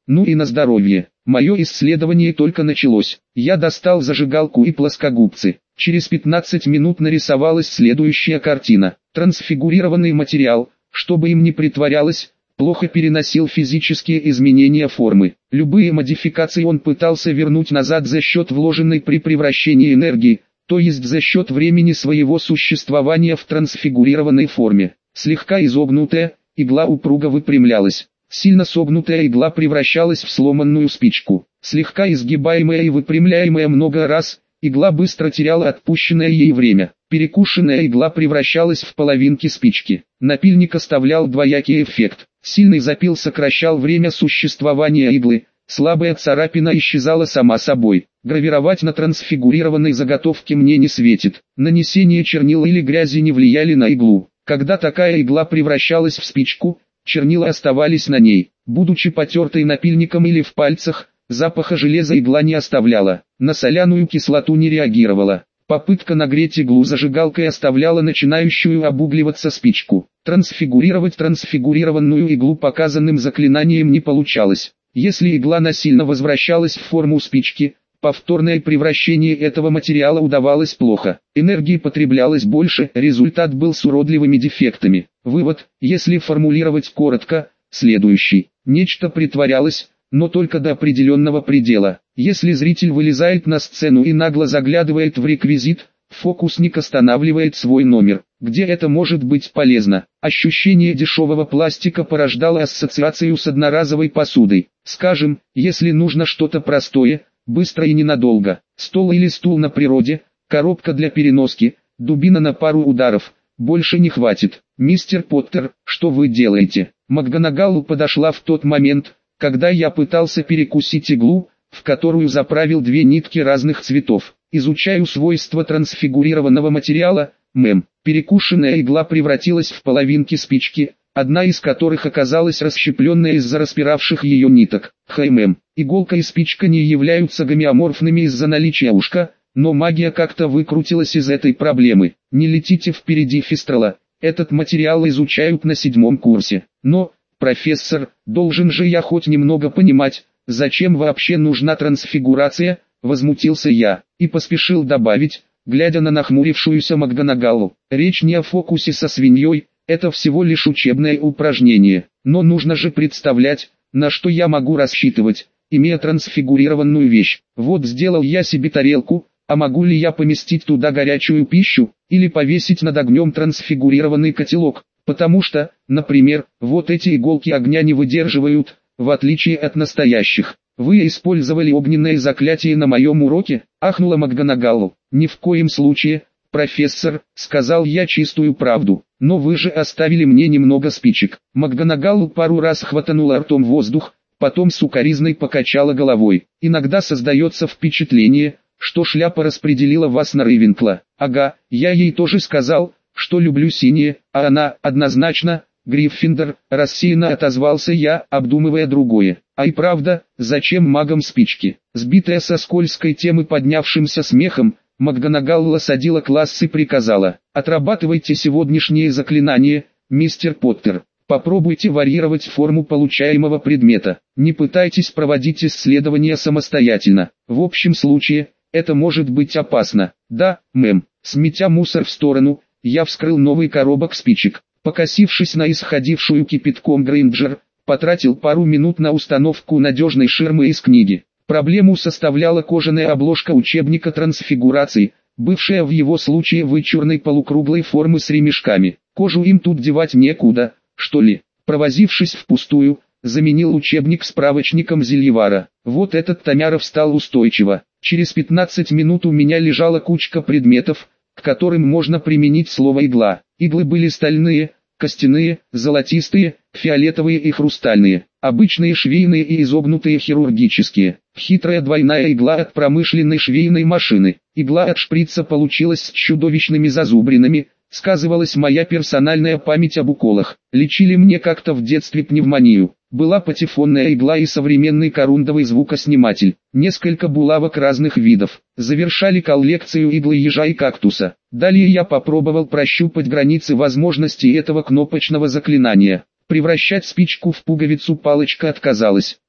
Ну и на здоровье. Мое исследование только началось. Я достал зажигалку и плоскогубцы. Через пятнадцать минут нарисовалась следующая картина. Трансфигурированный материал, чтобы им не притворялось, плохо переносил физические изменения формы. Любые модификации он пытался вернуть назад за счет вложенной при превращении энергии, то есть за счет времени своего существования в трансфигурированной форме. Слегка изогнутая, игла упруго выпрямлялась. Сильно согнутая игла превращалась в сломанную спичку. Слегка изгибаемая и выпрямляемая много раз, игла быстро теряла отпущенное ей время. Перекушенная игла превращалась в половинки спички. Напильник оставлял двоякий эффект. Сильный запил сокращал время существования иглы, слабая царапина исчезала сама собой. Гравировать на трансфигурированной заготовке мне не светит. Нанесение чернил или грязи не влияли на иглу. Когда такая игла превращалась в спичку, чернила оставались на ней. Будучи потертой напильником или в пальцах, запаха железа игла не оставляла. На соляную кислоту не реагировала. Попытка нагреть иглу зажигалкой оставляла начинающую обугливаться спичку. Трансфигурировать трансфигурированную иглу показанным заклинанием не получалось. Если игла насильно возвращалась в форму спички, повторное превращение этого материала удавалось плохо. Энергии потреблялось больше, результат был с уродливыми дефектами. Вывод, если формулировать коротко, следующий. Нечто притворялось, но только до определенного предела. Если зритель вылезает на сцену и нагло заглядывает в реквизит, фокусник останавливает свой номер. Где это может быть полезно? Ощущение дешевого пластика порождало ассоциацию с одноразовой посудой. Скажем, если нужно что-то простое, быстро и ненадолго. Стол или стул на природе, коробка для переноски, дубина на пару ударов. Больше не хватит. Мистер Поттер, что вы делаете? МакГонагалл подошла в тот момент, когда я пытался перекусить иглу, в которую заправил две нитки разных цветов. Изучаю свойства трансфигурированного материала, мэм. Перекушенная игла превратилась в половинки спички, одна из которых оказалась расщепленная из-за распиравших ее ниток. Хай, мэм. Иголка и спичка не являются гомеоморфными из-за наличия ушка, но магия как-то выкрутилась из этой проблемы. Не летите впереди Фистрола, этот материал изучают на седьмом курсе. Но, профессор, должен же я хоть немного понимать, зачем вообще нужна трансфигурация, возмутился я, и поспешил добавить, глядя на нахмурившуюся МакГонагалл. Речь не о фокусе со свиньей, это всего лишь учебное упражнение, но нужно же представлять, на что я могу рассчитывать, имея трансфигурированную вещь. Вот сделал я себе тарелку, а могу ли я поместить туда горячую пищу, или повесить над огнем трансфигурированный котелок, потому что, например, вот эти иголки огня не выдерживают, в отличие от настоящих. Вы использовали огненное заклятие на моем уроке? Ахнула МакГонагалл. Ни в коем случае, профессор, сказал я чистую правду, но вы же оставили мне немного спичек. МакГонагалл пару раз хватанула ртом воздух, потом сукоризной покачала головой. Иногда создается впечатление, что шляпа распределила вас на Рейвенкла. Ага, я ей тоже сказал, что люблю синее, а она, однозначно, Гриффиндор, рассеянно отозвался я, обдумывая другое. А и правда, зачем магам спички? Сбитая со скользкой темы поднявшимся смехом, МакГонагалл осадила класс и приказала: отрабатывайте сегодняшние заклинания, мистер Поттер. Попробуйте варьировать форму получаемого предмета. Не пытайтесь проводить исследования самостоятельно. В общем случае, это может быть опасно. Да, мэм. Сметя мусор в сторону, я вскрыл новый коробок спичек. Покосившись на исходившую кипятком Грейнджер, потратил пару минут на установку надежной ширмы из книги. Проблему составляла кожаная обложка учебника трансфигурации, бывшая в его случае вычурной полукруглой формы с ремешками. Кожу им тут девать некуда, что ли. Провозившись впустую, заменил учебник справочником Зельевара. Вот этот томяров стал устойчиво. Через пятнадцать минут у меня лежала кучка предметов, к которым можно применить слово «игла». Иглы были стальные, костяные, золотистые, фиолетовые и хрустальные, обычные швейные и изогнутые хирургические. Хитрая двойная игла от промышленной швейной машины. Игла от шприца получилась с чудовищными зазубринами, сказывалась моя персональная память об уколах. Лечили мне как-то в детстве пневмонию. Была патефонная игла и современный корундовый звукосниматель. Несколько булавок разных видов. Завершали коллекцию иглы ежа и кактуса. Далее я попробовал прощупать границы возможностей этого кнопочного заклинания. Превращать спичку в пуговицу палочка отказалась.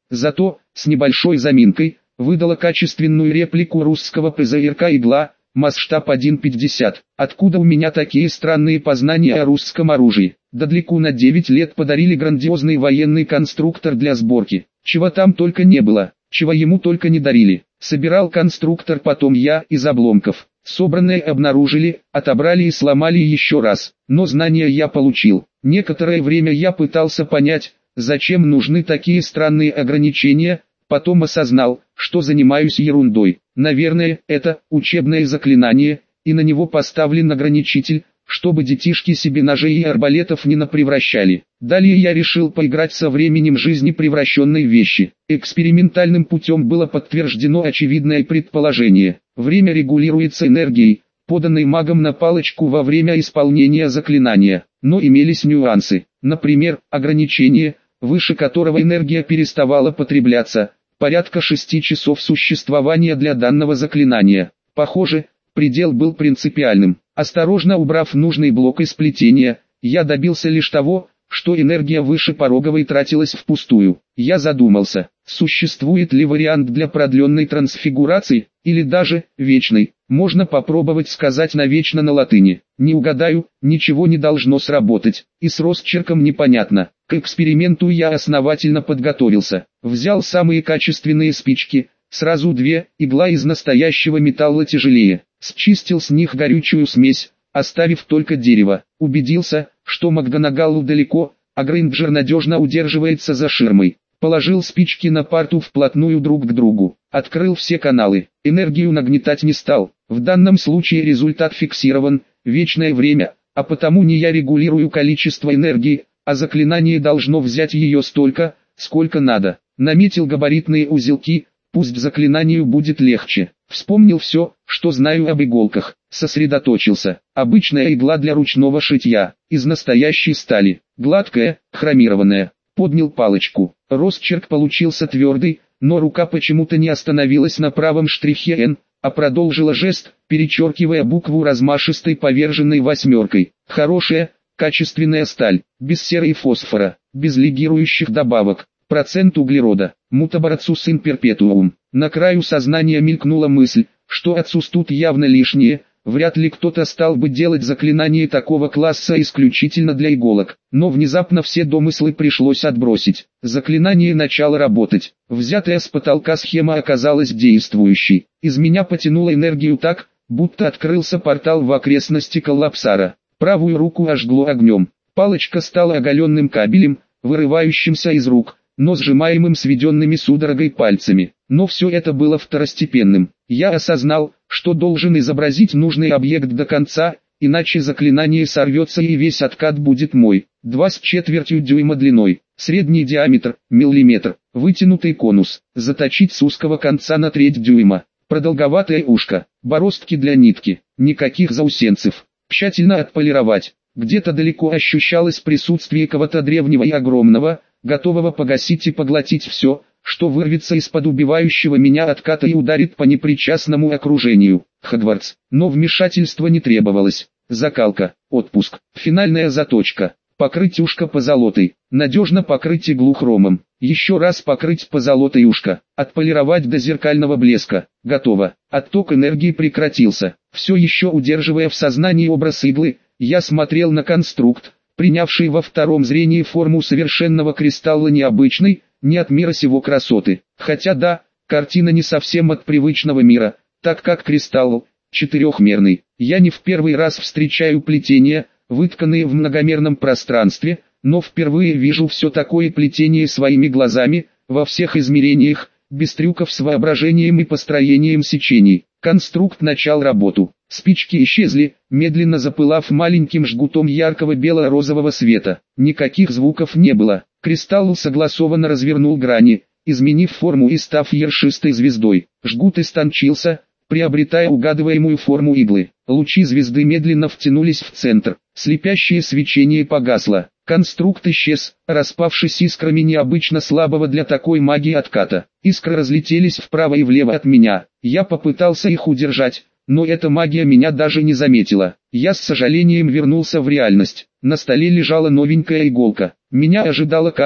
Зато, с небольшой заминкой, выдала качественную реплику русского ПЗРК «Игла», масштаб один пятьдесят. Откуда у меня такие странные познания о русском оружии? Дадляку на девять лет подарили грандиозный военный конструктор для сборки. Чего там только не было, чего ему только не дарили. Собирал конструктор потом я из обломков. Собранное обнаружили, отобрали и сломали еще раз. Но знания я получил. Некоторое время я пытался понять, зачем нужны такие странные ограничения. Потом осознал, что занимаюсь ерундой. Наверное, это учебное заклинание, и на него поставлен ограничитель, чтобы детишки себе ножей и арбалетов не напревращали. Далее я решил поиграть со временем жизни превращенной вещи. Экспериментальным путем было подтверждено очевидное предположение. Время регулируется энергией, поданной магом на палочку во время исполнения заклинания. Но имелись нюансы. Например, ограничение, выше которого энергия переставала потребляться. Порядка шести часов существования для данного заклинания. Похоже, предел был принципиальным. Осторожно убрав нужный блок из плетения, я добился лишь того, что энергия выше пороговой тратилась впустую. Я задумался, существует ли вариант для продленной трансфигурации, или даже вечной. Можно попробовать сказать навечно на латыни. Не угадаю, ничего не должно сработать, и с росчерком непонятно. К эксперименту я основательно подготовился. Взял самые качественные спички, сразу две, игла из настоящего металла тяжелее. Счистил с них горючую смесь, оставив только дерево. Убедился, что Макганагалу далеко, а Грейнджер надежно удерживается за ширмой. Положил спички на парту вплотную друг к другу. Открыл все каналы. Энергию нагнетать не стал. В данном случае результат фиксирован, вечное время, а потому не я регулирую количество энергии, а заклинание должно взять ее столько, сколько надо. Наметил габаритные узелки, пусть заклинанию будет легче. Вспомнил все, что знаю об иголках. Сосредоточился. Обычная игла для ручного шитья, из настоящей стали, гладкая, хромированная. Поднял палочку. Росчерк получился твердый, но рука почему-то не остановилась на правом штрихе «Н», а продолжила жест, перечеркивая букву размашистой поверженной восьмеркой. Хорошая, качественная сталь, без серы и фосфора, без лигирующих добавок, процент углерода, мутабарацус ин перпетуум. На краю сознания мелькнула мысль, что отсус тут явно лишнее. Вряд ли кто-то стал бы делать заклинание такого класса исключительно для иголок. Но внезапно все домыслы пришлось отбросить. Заклинание начало работать. Взятая с потолка схема оказалась действующей. Из меня потянуло энергию так, будто открылся портал в окрестности Коллапсара. Правую руку ожгло огнем. Палочка стала оголенным кабелем, вырывающимся из рук, но сжимаемым сведенными судорогой пальцами. Но все это было второстепенным. Я осознал, что должен изобразить нужный объект до конца, иначе заклинание сорвется и весь откат будет мой. Два с четвертью дюйма длиной, средний диаметр, миллиметр, вытянутый конус, заточить с узкого конца на треть дюйма, продолговатое ушко, бороздки для нитки, никаких заусенцев, тщательно отполировать. Где-то далеко ощущалось присутствие кого-то древнего и огромного, готового погасить и поглотить все, что вырвется из-под убивающего меня отката и ударит по непричастному окружению. Хогвартс. Но вмешательства не требовалось. Закалка, отпуск, финальная заточка. Покрыть ушко позолотой. Надежно покрыть иглу хромом. Еще раз покрыть позолотой ушко. Отполировать до зеркального блеска. Готово. Отток энергии прекратился. Все еще удерживая в сознании образ иглы, я смотрел на конструкт, принявший во втором зрении форму совершенного кристалла необычной, не от мира сего красоты. Хотя да, картина не совсем от привычного мира, так как кристалл четырехмерный. Я не в первый раз встречаю плетения, вытканные в многомерном пространстве, но впервые вижу все такое плетение своими глазами, во всех измерениях, без трюков с воображением и построением сечений. Конструкт начал работу. Спички исчезли, медленно запылав маленьким жгутом яркого бело-розового света. Никаких звуков не было. Кристалл согласованно развернул грани, изменив форму и став ершистой звездой. Жгут истончился, приобретая угадываемую форму иглы. Лучи звезды медленно втянулись в центр. Слепящее свечение погасло. Конструкт исчез, распавшись искрами необычно слабого для такой магии отката. Искры разлетелись вправо и влево от меня. Я попытался их удержать, но эта магия меня даже не заметила. Я с сожалением вернулся в реальность. На столе лежала новенькая иголка. Меня ожидала казнь,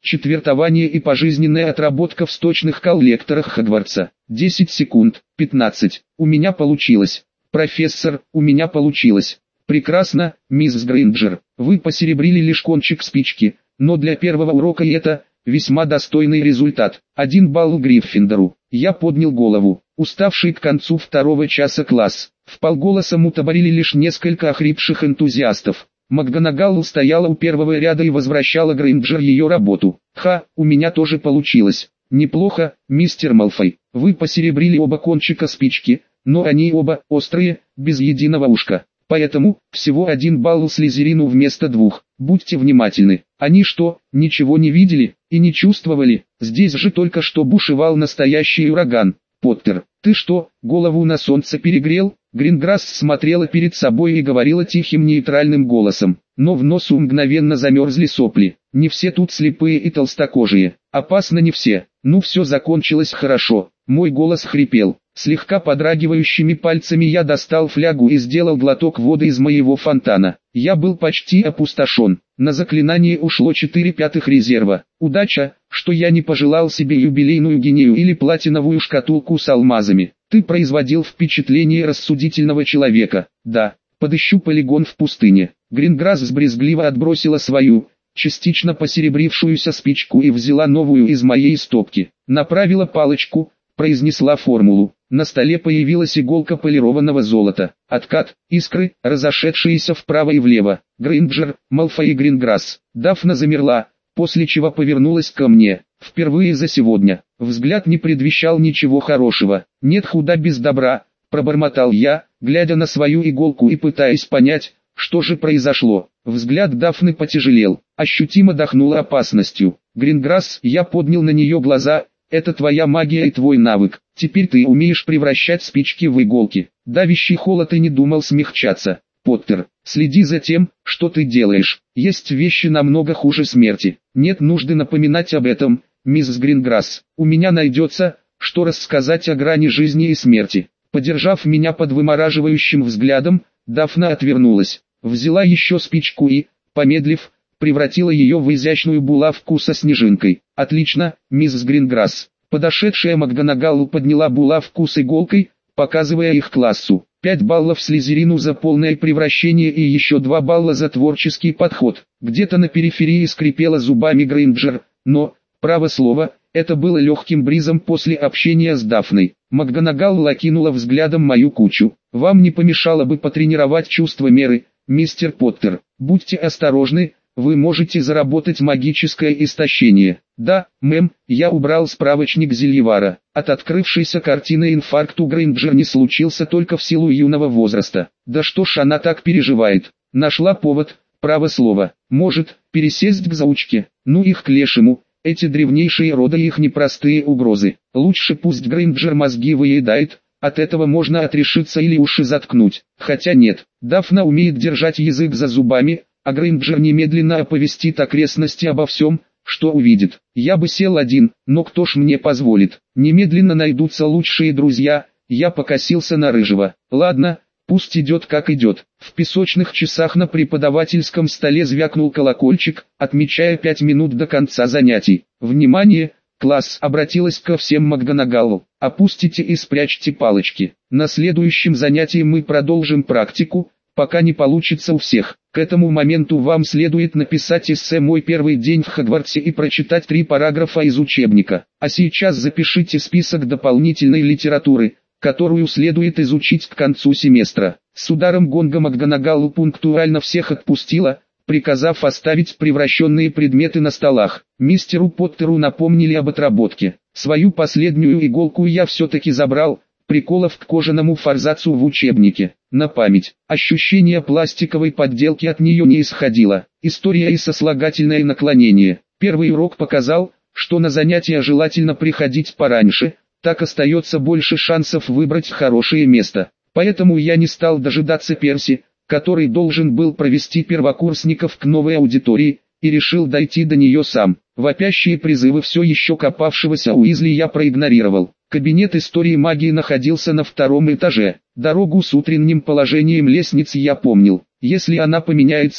Четвертование и пожизненная отработка в сточных коллекторах Хогвартса. десять секунд. пятнадцать. У меня получилось. Профессор, у меня получилось. Прекрасно, мисс Грейнджер. Вы посеребрили лишь кончик спички, но для первого урока это весьма достойный результат. Один балл Гриффиндору. Я поднял голову. Уставший к концу второго часа класс. Вполголоса мутаборили лишь несколько охрипших энтузиастов. МакГонагал стояла у первого ряда и возвращала Грейнджер ее работу. Ха, у меня тоже получилось. Неплохо, мистер Малфой. Вы посеребрили оба кончика спички, но они оба острые, без единого ушка. Поэтому, всего один балл Слизерину вместо двух. Будьте внимательны. Они что, ничего не видели и не чувствовали? Здесь же только что бушевал настоящий ураган. Поттер, ты что, голову на солнце перегрел? Гринграсс смотрела перед собой и говорила тихим нейтральным голосом, но в носу мгновенно замерзли сопли. Не все тут слепые и толстокожие. Опасно не все. Ну все закончилось хорошо. Мой голос хрипел. Слегка подрагивающими пальцами я достал флягу и сделал глоток воды из моего фонтана. Я был почти опустошен. На заклинание ушло четыре пятых резерва. Удача, что я не пожелал себе юбилейную гинею или платиновую шкатулку с алмазами. Ты производил впечатление рассудительного человека. Да, подыщу полигон в пустыне. Гринграсс брезгливо отбросила свою, частично посеребрившуюся спичку и взяла новую из моей стопки. Направила палочку, произнесла формулу. На столе появилась иголка полированного золота. Откат, искры, разошедшиеся вправо и влево. Грейнджер, Малфой и Гринграсс. Дафна замерла, после чего повернулась ко мне. Впервые за сегодня. Взгляд не предвещал ничего хорошего. «Нет худа без добра», — пробормотал я, глядя на свою иголку и пытаясь понять, что же произошло. Взгляд Дафны потяжелел, ощутимо дохнуло опасностью. «Гринграсс», я поднял на нее глаза, — «это твоя магия и твой навык. Теперь ты умеешь превращать спички в иголки». Давящий холод и не думал смягчаться. «Поттер, следи за тем, что ты делаешь. Есть вещи намного хуже смерти. Нет нужды напоминать об этом, мисс Гринграсс. У меня найдется, что рассказать о грани жизни и смерти». Подержав меня под вымораживающим взглядом, Дафна отвернулась, взяла еще спичку и, помедлив, превратила ее в изящную булавку со снежинкой. «Отлично, мисс Гринграсс». Подошедшая МакГонагал подняла булавку с иголкой, показывая их классу. Пять баллов Слизерину за полное превращение и еще два балла за творческий подход. Где-то на периферии скрипела зубами Грейнджер, но, право слово, это было легким бризом после общения с Дафной. МакГонагал окинула взглядом мою кучу. «Вам не помешало бы потренировать чувство меры, мистер Поттер. Будьте осторожны, вы можете заработать магическое истощение». «Да, мэм», я убрал справочник Зельевара. От открывшейся картины инфаркт у Грейнджер не случился только в силу юного возраста. Да что ж она так переживает? Нашла повод, право слово. Может, пересесть к заучке? Ну их к лешему. Эти древнейшие роды и их непростые угрозы. Лучше пусть Грейнджер мозги выедает, от этого можно отрешиться или уши заткнуть. Хотя нет, Дафна умеет держать язык за зубами, а Грейнджер немедленно оповестит окрестности обо всем, что увидит. Я бы сел один, но кто ж мне позволит? Немедленно найдутся лучшие друзья. Я покосился на Рыжего. Ладно, пусть идет как идет. В песочных часах на преподавательском столе звякнул колокольчик, отмечая пять минут до конца занятий. «Внимание, класс!» — обратилась ко всем МакГонагалл. «Опустите и спрячьте палочки. На следующем занятии мы продолжим практику, пока не получится у всех. К этому моменту вам следует написать эссе «Мой первый день в Хогвартсе» и прочитать три параграфа из учебника. А сейчас запишите список дополнительной литературы, которую следует изучить к концу семестра». С ударом гонга МакГонагалл пунктуально всех отпустила, приказав оставить превращенные предметы на столах. Мистеру Поттеру напомнили об отработке. Свою последнюю иголку я все-таки забрал, приколов к кожаному форзацу в учебнике. На память. Ощущение пластиковой подделки от нее не исходило. История и сослагательное наклонение. Первый урок показал, что на занятия желательно приходить пораньше, так остается больше шансов выбрать хорошее место. Поэтому я не стал дожидаться Перси, который должен был провести первокурсников к новой аудитории, и решил дойти до нее сам. Вопящие призывы все еще копавшегося Уизли я проигнорировал. Кабинет истории магии находился на втором этаже. Дорогу с утренним положением лестницы я помнил. Если она поменяется,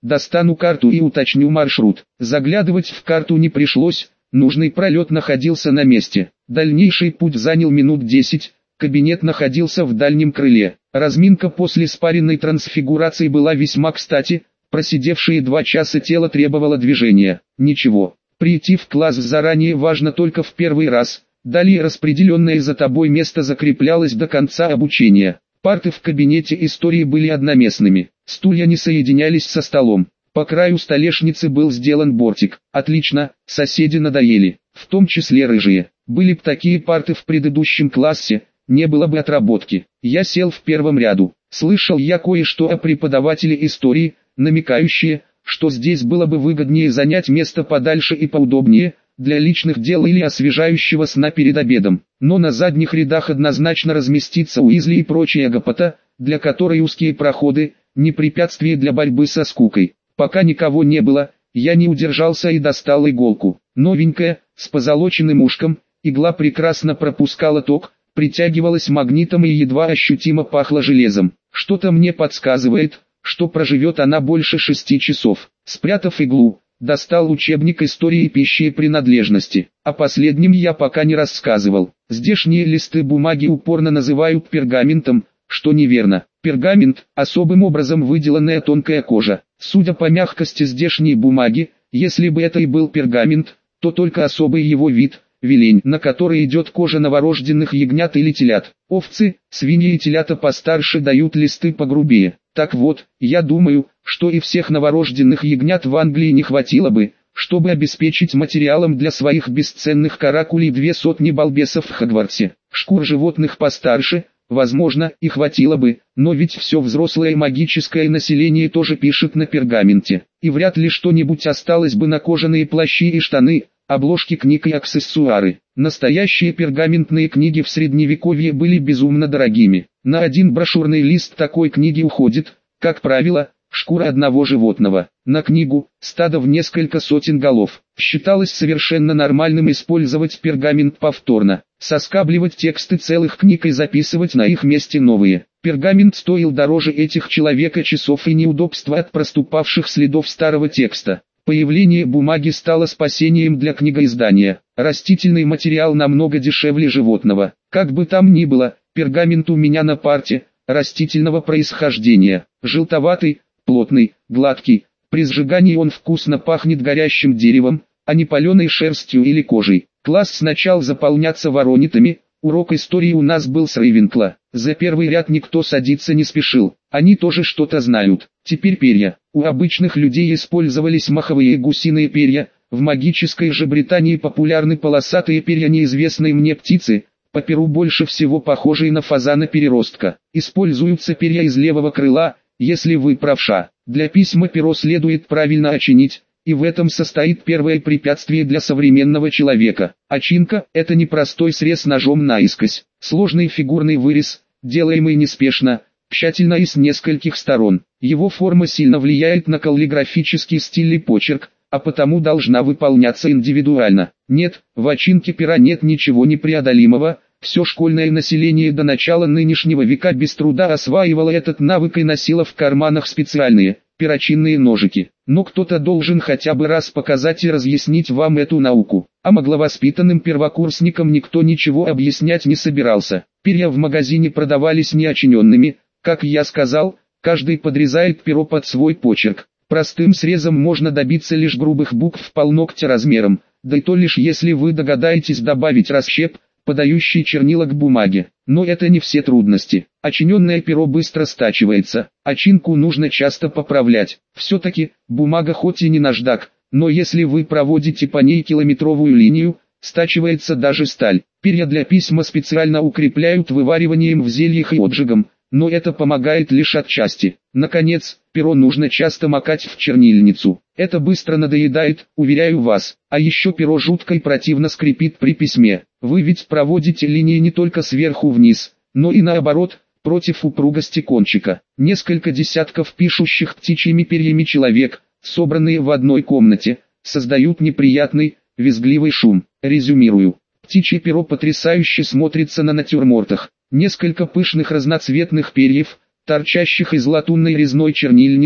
Достану карту и уточню маршрут. Заглядывать в карту не пришлось, нужный пролет находился на месте. Дальнейший путь занял минут десять, кабинет находился в дальнем крыле. Разминка после спаренной трансфигурации была весьма кстати, просидевшие два часа тело требовало движения. Ничего, прийти в класс заранее важно только в первый раз, далее распределенное за тобой место закреплялось до конца обучения. Парты в кабинете истории были одноместными, стулья не соединялись со столом. По краю столешницы был сделан бортик. Отлично, соседи надоели, в том числе рыжие. Были б такие парты в предыдущем классе, не было бы отработки. Я сел в первом ряду. Слышал я кое-что о преподавателе истории, намекающее, что здесь было бы выгоднее занять место подальше и поудобнее, для личных дел или освежающего сна перед обедом. Но на задних рядах однозначно разместится Уизли и прочая гопота, для которой узкие проходы – не препятствие для борьбы со скукой. Пока никого не было, я не удержался и достал иголку. Новенькая, с позолоченным ушком, игла прекрасно пропускала ток, притягивалась магнитом и едва ощутимо пахла железом. Что-то мне подсказывает, что проживет она больше шести часов. Спрятав иглу, достал учебник истории пищи и принадлежности. О последнем я пока не рассказывал. Здешние листы бумаги упорно называют пергаментом, что неверно. Пергамент – особым образом выделанная тонкая кожа. Судя по мягкости здешней бумаги, если бы это и был пергамент, то только особый его вид – велень, на который идет кожа новорожденных ягнят или телят. Овцы, свиньи и телята постарше дают листы погрубее. Так вот, я думаю, что и всех новорожденных ягнят в Англии не хватило бы, чтобы обеспечить материалом для своих бесценных каракулей две сотни балбесов в Хогвартсе. Шкур животных постарше, возможно, и хватило бы, но ведь все взрослое магическое население тоже пишет на пергаменте. И вряд ли что-нибудь осталось бы на кожаные плащи и штаны, обложки книг и аксессуары. Настоящие пергаментные книги в средневековье были безумно дорогими. На один брошюрный лист такой книги уходит, как правило, шкура одного животного. На книгу – стадо в несколько сотен голов. Считалось совершенно нормальным использовать пергамент повторно, соскабливать тексты целых книг и записывать на их месте новые. Пергамент стоил дороже этих человека-часов и неудобства от проступавших следов старого текста. Появление бумаги стало спасением для книгоиздания. Растительный материал намного дешевле животного. Как бы там ни было, пергамент у меня на парте, растительного происхождения. Желтоватый, плотный, гладкий. При сжигании он вкусно пахнет горящим деревом, а не паленой шерстью или кожей. Класс начал заполняться воронитами. Урок истории у нас был с Рейвенкла. За первый ряд никто садиться не спешил. Они тоже что-то знают. Теперь перья. У обычных людей использовались маховые гусиные перья. В магической же Британии популярны полосатые перья неизвестной мне птицы, по перу больше всего похожие на фазана-переростка. Используются перья из левого крыла, если вы правша. Для письма перо следует правильно очинить, и в этом состоит первое препятствие для современного человека. Очинка – это не простой срез ножом наискось. Сложный фигурный вырез, делаемый неспешно, тщательно и с нескольких сторон. Его форма сильно влияет на каллиграфический стиль и почерк, а потому должна выполняться индивидуально. Нет, в очинке пера нет ничего непреодолимого. Все школьное население до начала нынешнего века без труда осваивало этот навык и носило в карманах специальные, перочинные ножики. Но кто-то должен хотя бы раз показать и разъяснить вам эту науку. А магловоспитанным первокурсникам никто ничего объяснять не собирался. Перья в магазине продавались неочиненными, как я сказал, каждый подрезает перо под свой почерк. Простым срезом можно добиться лишь грубых букв полногтя размером, да и то лишь если вы догадаетесь добавить расщеп, подающий чернила к бумаге. Но это не все трудности. Очиненное перо быстро стачивается, очинку нужно часто поправлять. Все-таки, бумага хоть и не наждак, но если вы проводите по ней километровую линию, стачивается даже сталь. Перья для письма специально укрепляют вывариванием в зельях и отжигом, но это помогает лишь отчасти. Наконец, перо нужно часто макать в чернильницу. Это быстро надоедает, уверяю вас. А еще перо жутко и противно скрипит при письме. Вы ведь проводите линии не только сверху вниз, но и наоборот, против упругости кончика. Несколько десятков пишущих птичьими перьями человек, собранные в одной комнате, создают неприятный, визгливый шум. Резюмирую. Птичье перо потрясающе смотрится на натюрмортах. Несколько пышных разноцветных перьев, торчащих из латунной резной чернильницы,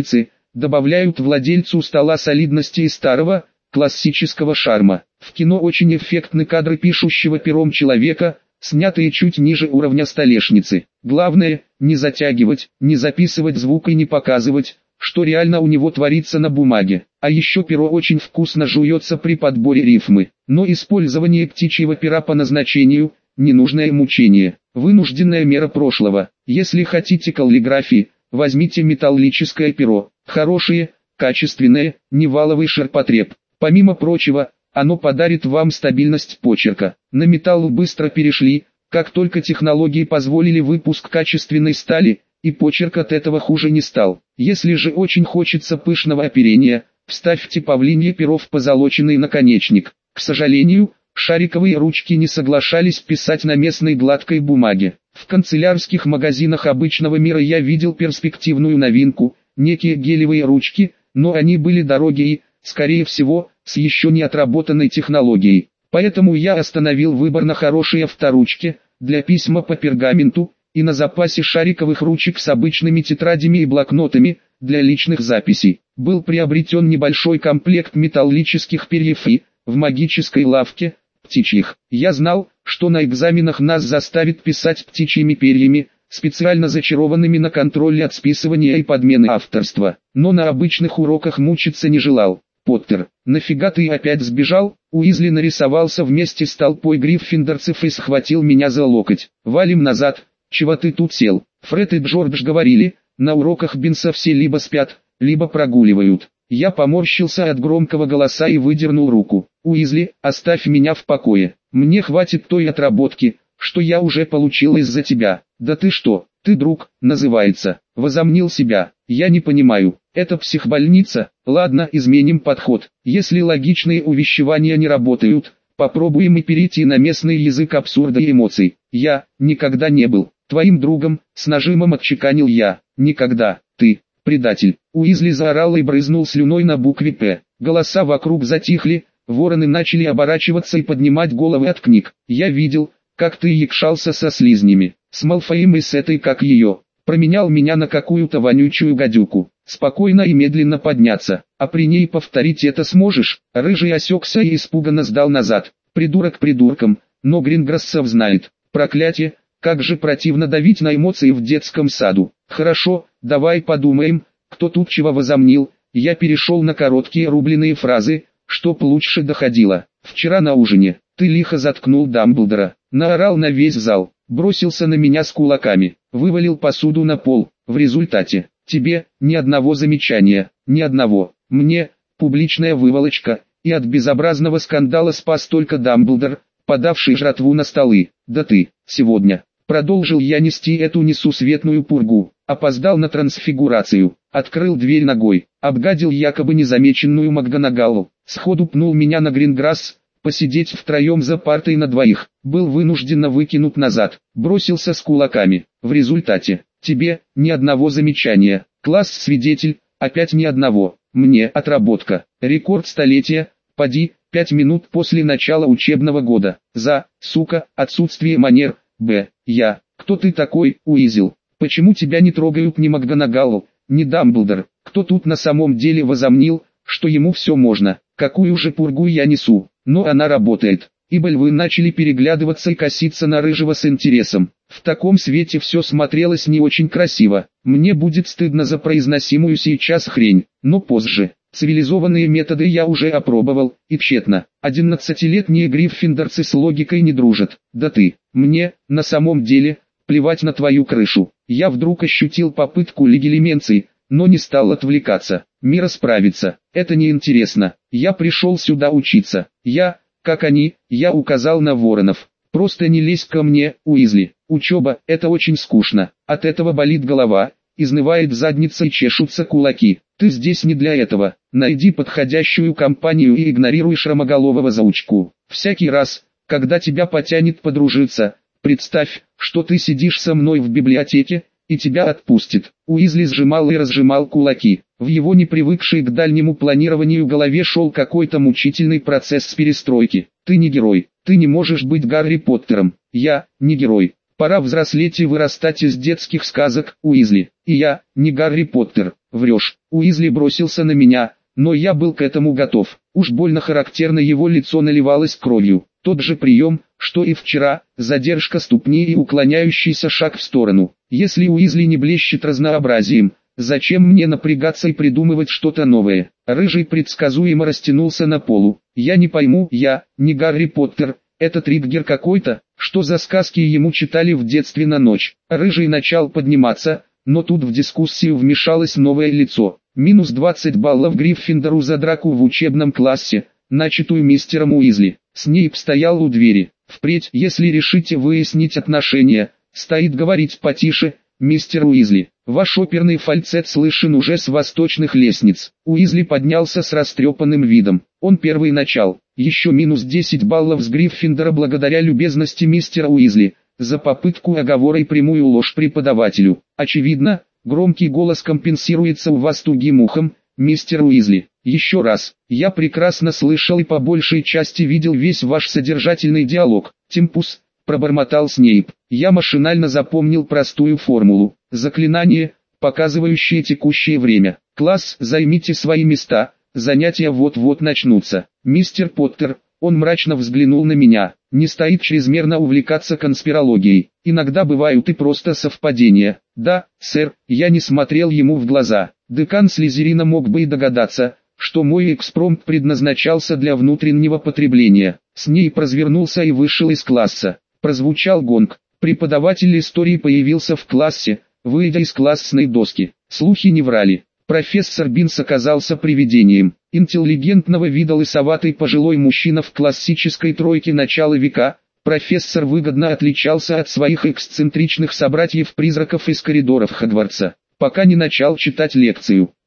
добавляют владельцу стола солидности и старого, классического шарма. В кино очень эффектны кадры пишущего пером человека, снятые чуть ниже уровня столешницы. Главное, не затягивать, не записывать звук и не показывать, что реально у него творится на бумаге. А еще перо очень вкусно жуется при подборе рифмы. Но использование птичьего пера по назначению – ненужное мучение, вынужденная мера прошлого. Если хотите каллиграфии, возьмите металлическое перо. Хорошее, качественное, не валовый ширпотреб. Помимо прочего, оно подарит вам стабильность почерка. На металл быстро перешли, как только технологии позволили выпуск качественной стали, и почерк от этого хуже не стал. Если же очень хочется пышного оперения, вставьте павлинье перо в позолоченный наконечник. К сожалению, шариковые ручки не соглашались писать на местной гладкой бумаге. В канцелярских магазинах обычного мира я видел перспективную новинку, некие гелевые ручки, но они были дорогие, скорее всего, с еще не отработанной технологией. Поэтому я остановил выбор на хорошие авторучки, для письма по пергаменту, и на запасе шариковых ручек с обычными тетрадями и блокнотами, для личных записей. Был приобретен небольшой комплект металлических перьев и, в магической лавке, птичьих. Я знал, что на экзаменах нас заставят писать птичьими перьями, специально зачарованными на контроле от списывания и подмены авторства. Но на обычных уроках мучиться не желал. Поттер, нафига ты опять сбежал? Уизли нарисовался вместе с толпой гриффиндорцев и схватил меня за локоть. Валим назад, чего ты тут сел? Фред и Джордж говорили, на уроках Бинса все либо спят, либо прогуливают. Я поморщился от громкого голоса и выдернул руку. Уизли, оставь меня в покое. Мне хватит той отработки, что я уже получил из-за тебя. Да ты что, ты друг, называется. Возомнил себя. Я не понимаю, это психбольница? Ладно, изменим подход. Если логичные увещевания не работают, попробуем и перейти на местный язык абсурда и эмоций. Я никогда не был твоим другом, с нажимом отчеканил я. Никогда, ты предатель. Уизли заорал и брызнул слюной на букве «П». Голоса вокруг затихли, вороны начали оборачиваться и поднимать головы от книг. Я видел, как ты якшался со слизнями, с Малфоем и с этой как ее. Променял меня на какую-то вонючую гадюку. Спокойно и медленно подняться, а при ней повторить это сможешь? Рыжий осекся и испуганно сдал назад. Придурок придурком, но Гринграссов знает. Проклятие, как же противно давить на эмоции в детском саду. Хорошо, давай подумаем, кто тут чего возомнил. Я перешел на короткие рубленые фразы, чтоб лучше доходило. Вчера на ужине, ты лихо заткнул Дамблдора, наорал на весь зал, бросился на меня с кулаками, вывалил посуду на пол. В результате, тебе, ни одного замечания, ни одного. Мне, публичная выволочка, и от безобразного скандала спас только Дамблдор, подавший жратву на столы. Да ты, сегодня, продолжил я нести эту несусветную пургу, опоздал на трансфигурацию, открыл дверь ногой, обгадил якобы незамеченную МакГонагалл, сходу пнул меня на Гринграсс, посидеть втроем за партой на двоих, был вынужденно выкинут назад, бросился с кулаками. В результате, тебе, ни одного замечания, класс-свидетель, опять ни одного, мне отработка, рекорд столетия, поди, пять минут после начала учебного года, за, сука, отсутствие манер, б, я, кто ты такой, Уизл, почему тебя не трогают ни МакГонагалл, ни Дамблдор, кто тут на самом деле возомнил, что ему все можно, какую же пургу я несу, но она работает, ибо львы начали переглядываться и коситься на рыжего с интересом. В таком свете все смотрелось не очень красиво, мне будет стыдно за произносимую сейчас хрень, но позже. Цивилизованные методы я уже опробовал, и тщетно. Одиннадцатилетние гриффиндорцы с логикой не дружат. Да ты, мне, на самом деле, плевать на твою крышу. Я вдруг ощутил попытку легилименции, но не стал отвлекаться. Мира справится, это неинтересно. Я пришел сюда учиться. Я, как они, я указал на воронов. Просто не лезь ко мне, Уизли. Учеба, это очень скучно. От этого болит голова, изнывает задница и чешутся кулаки. Ты здесь не для этого. Найди подходящую компанию и игнорируй шрамоголового заучку. Всякий раз, когда тебя потянет подружиться, представь, что ты сидишь со мной в библиотеке, и тебя отпустит. Уизли сжимал и разжимал кулаки. В его непривыкшей к дальнему планированию голове шел какой-то мучительный процесс перестройки. Ты не герой, ты не можешь быть Гарри Поттером. Я, не герой. Пора взрослеть и вырастать из детских сказок, Уизли. И я, не Гарри Поттер. Врешь. Уизли бросился на меня, но я был к этому готов. Уж больно характерно его лицо наливалось кровью. Тот же прием, что и вчера, задержка ступни и уклоняющийся шаг в сторону. Если Уизли не блещет разнообразием, зачем мне напрягаться и придумывать что-то новое? Рыжий предсказуемо растянулся на полу. Я не пойму, я, не Гарри Поттер, это триггер какой-то, что за сказки ему читали в детстве на ночь. Рыжий начал подниматься, но тут в дискуссию вмешалось новое лицо. Минус двадцать баллов Гриффиндору за драку в учебном классе, начатую мистером Уизли. Снейп стоял у двери. Впредь, если решите выяснить отношения, стоит говорить потише, мистер Уизли. Ваш оперный фальцет слышен уже с восточных лестниц. Уизли поднялся с растрепанным видом. Он первый начал. Еще минус десять баллов с Гриффиндора благодаря любезности мистера Уизли, за попытку оговора и прямую ложь преподавателю. Очевидно, громкий голос компенсируется у вас тугим ухом, мистер Уизли. Еще раз, я прекрасно слышал и по большей части видел весь ваш содержательный диалог. Тимпус, пробормотал Снейп. Я машинально запомнил простую формулу. Заклинание, показывающее текущее время. Класс, займите свои места, занятия вот-вот начнутся. Мистер Поттер, он мрачно взглянул на меня, не стоит чрезмерно увлекаться конспирологией. Иногда бывают и просто совпадения. Да, сэр, я не смотрел ему в глаза. Декан Слизерина мог бы и догадаться, что мой экспромт предназначался для внутреннего потребления. Снейп развернулся и вышел из класса. Прозвучал гонг. Преподаватель истории появился в классе, выйдя из классной доски. Слухи не врали. Профессор Бинс оказался привидением. Интеллигентного вида лысоватый пожилой мужчина в классической тройке начала века. Профессор выгодно отличался от своих эксцентричных собратьев-призраков из коридоров Хогвартса, пока не начал читать лекцию.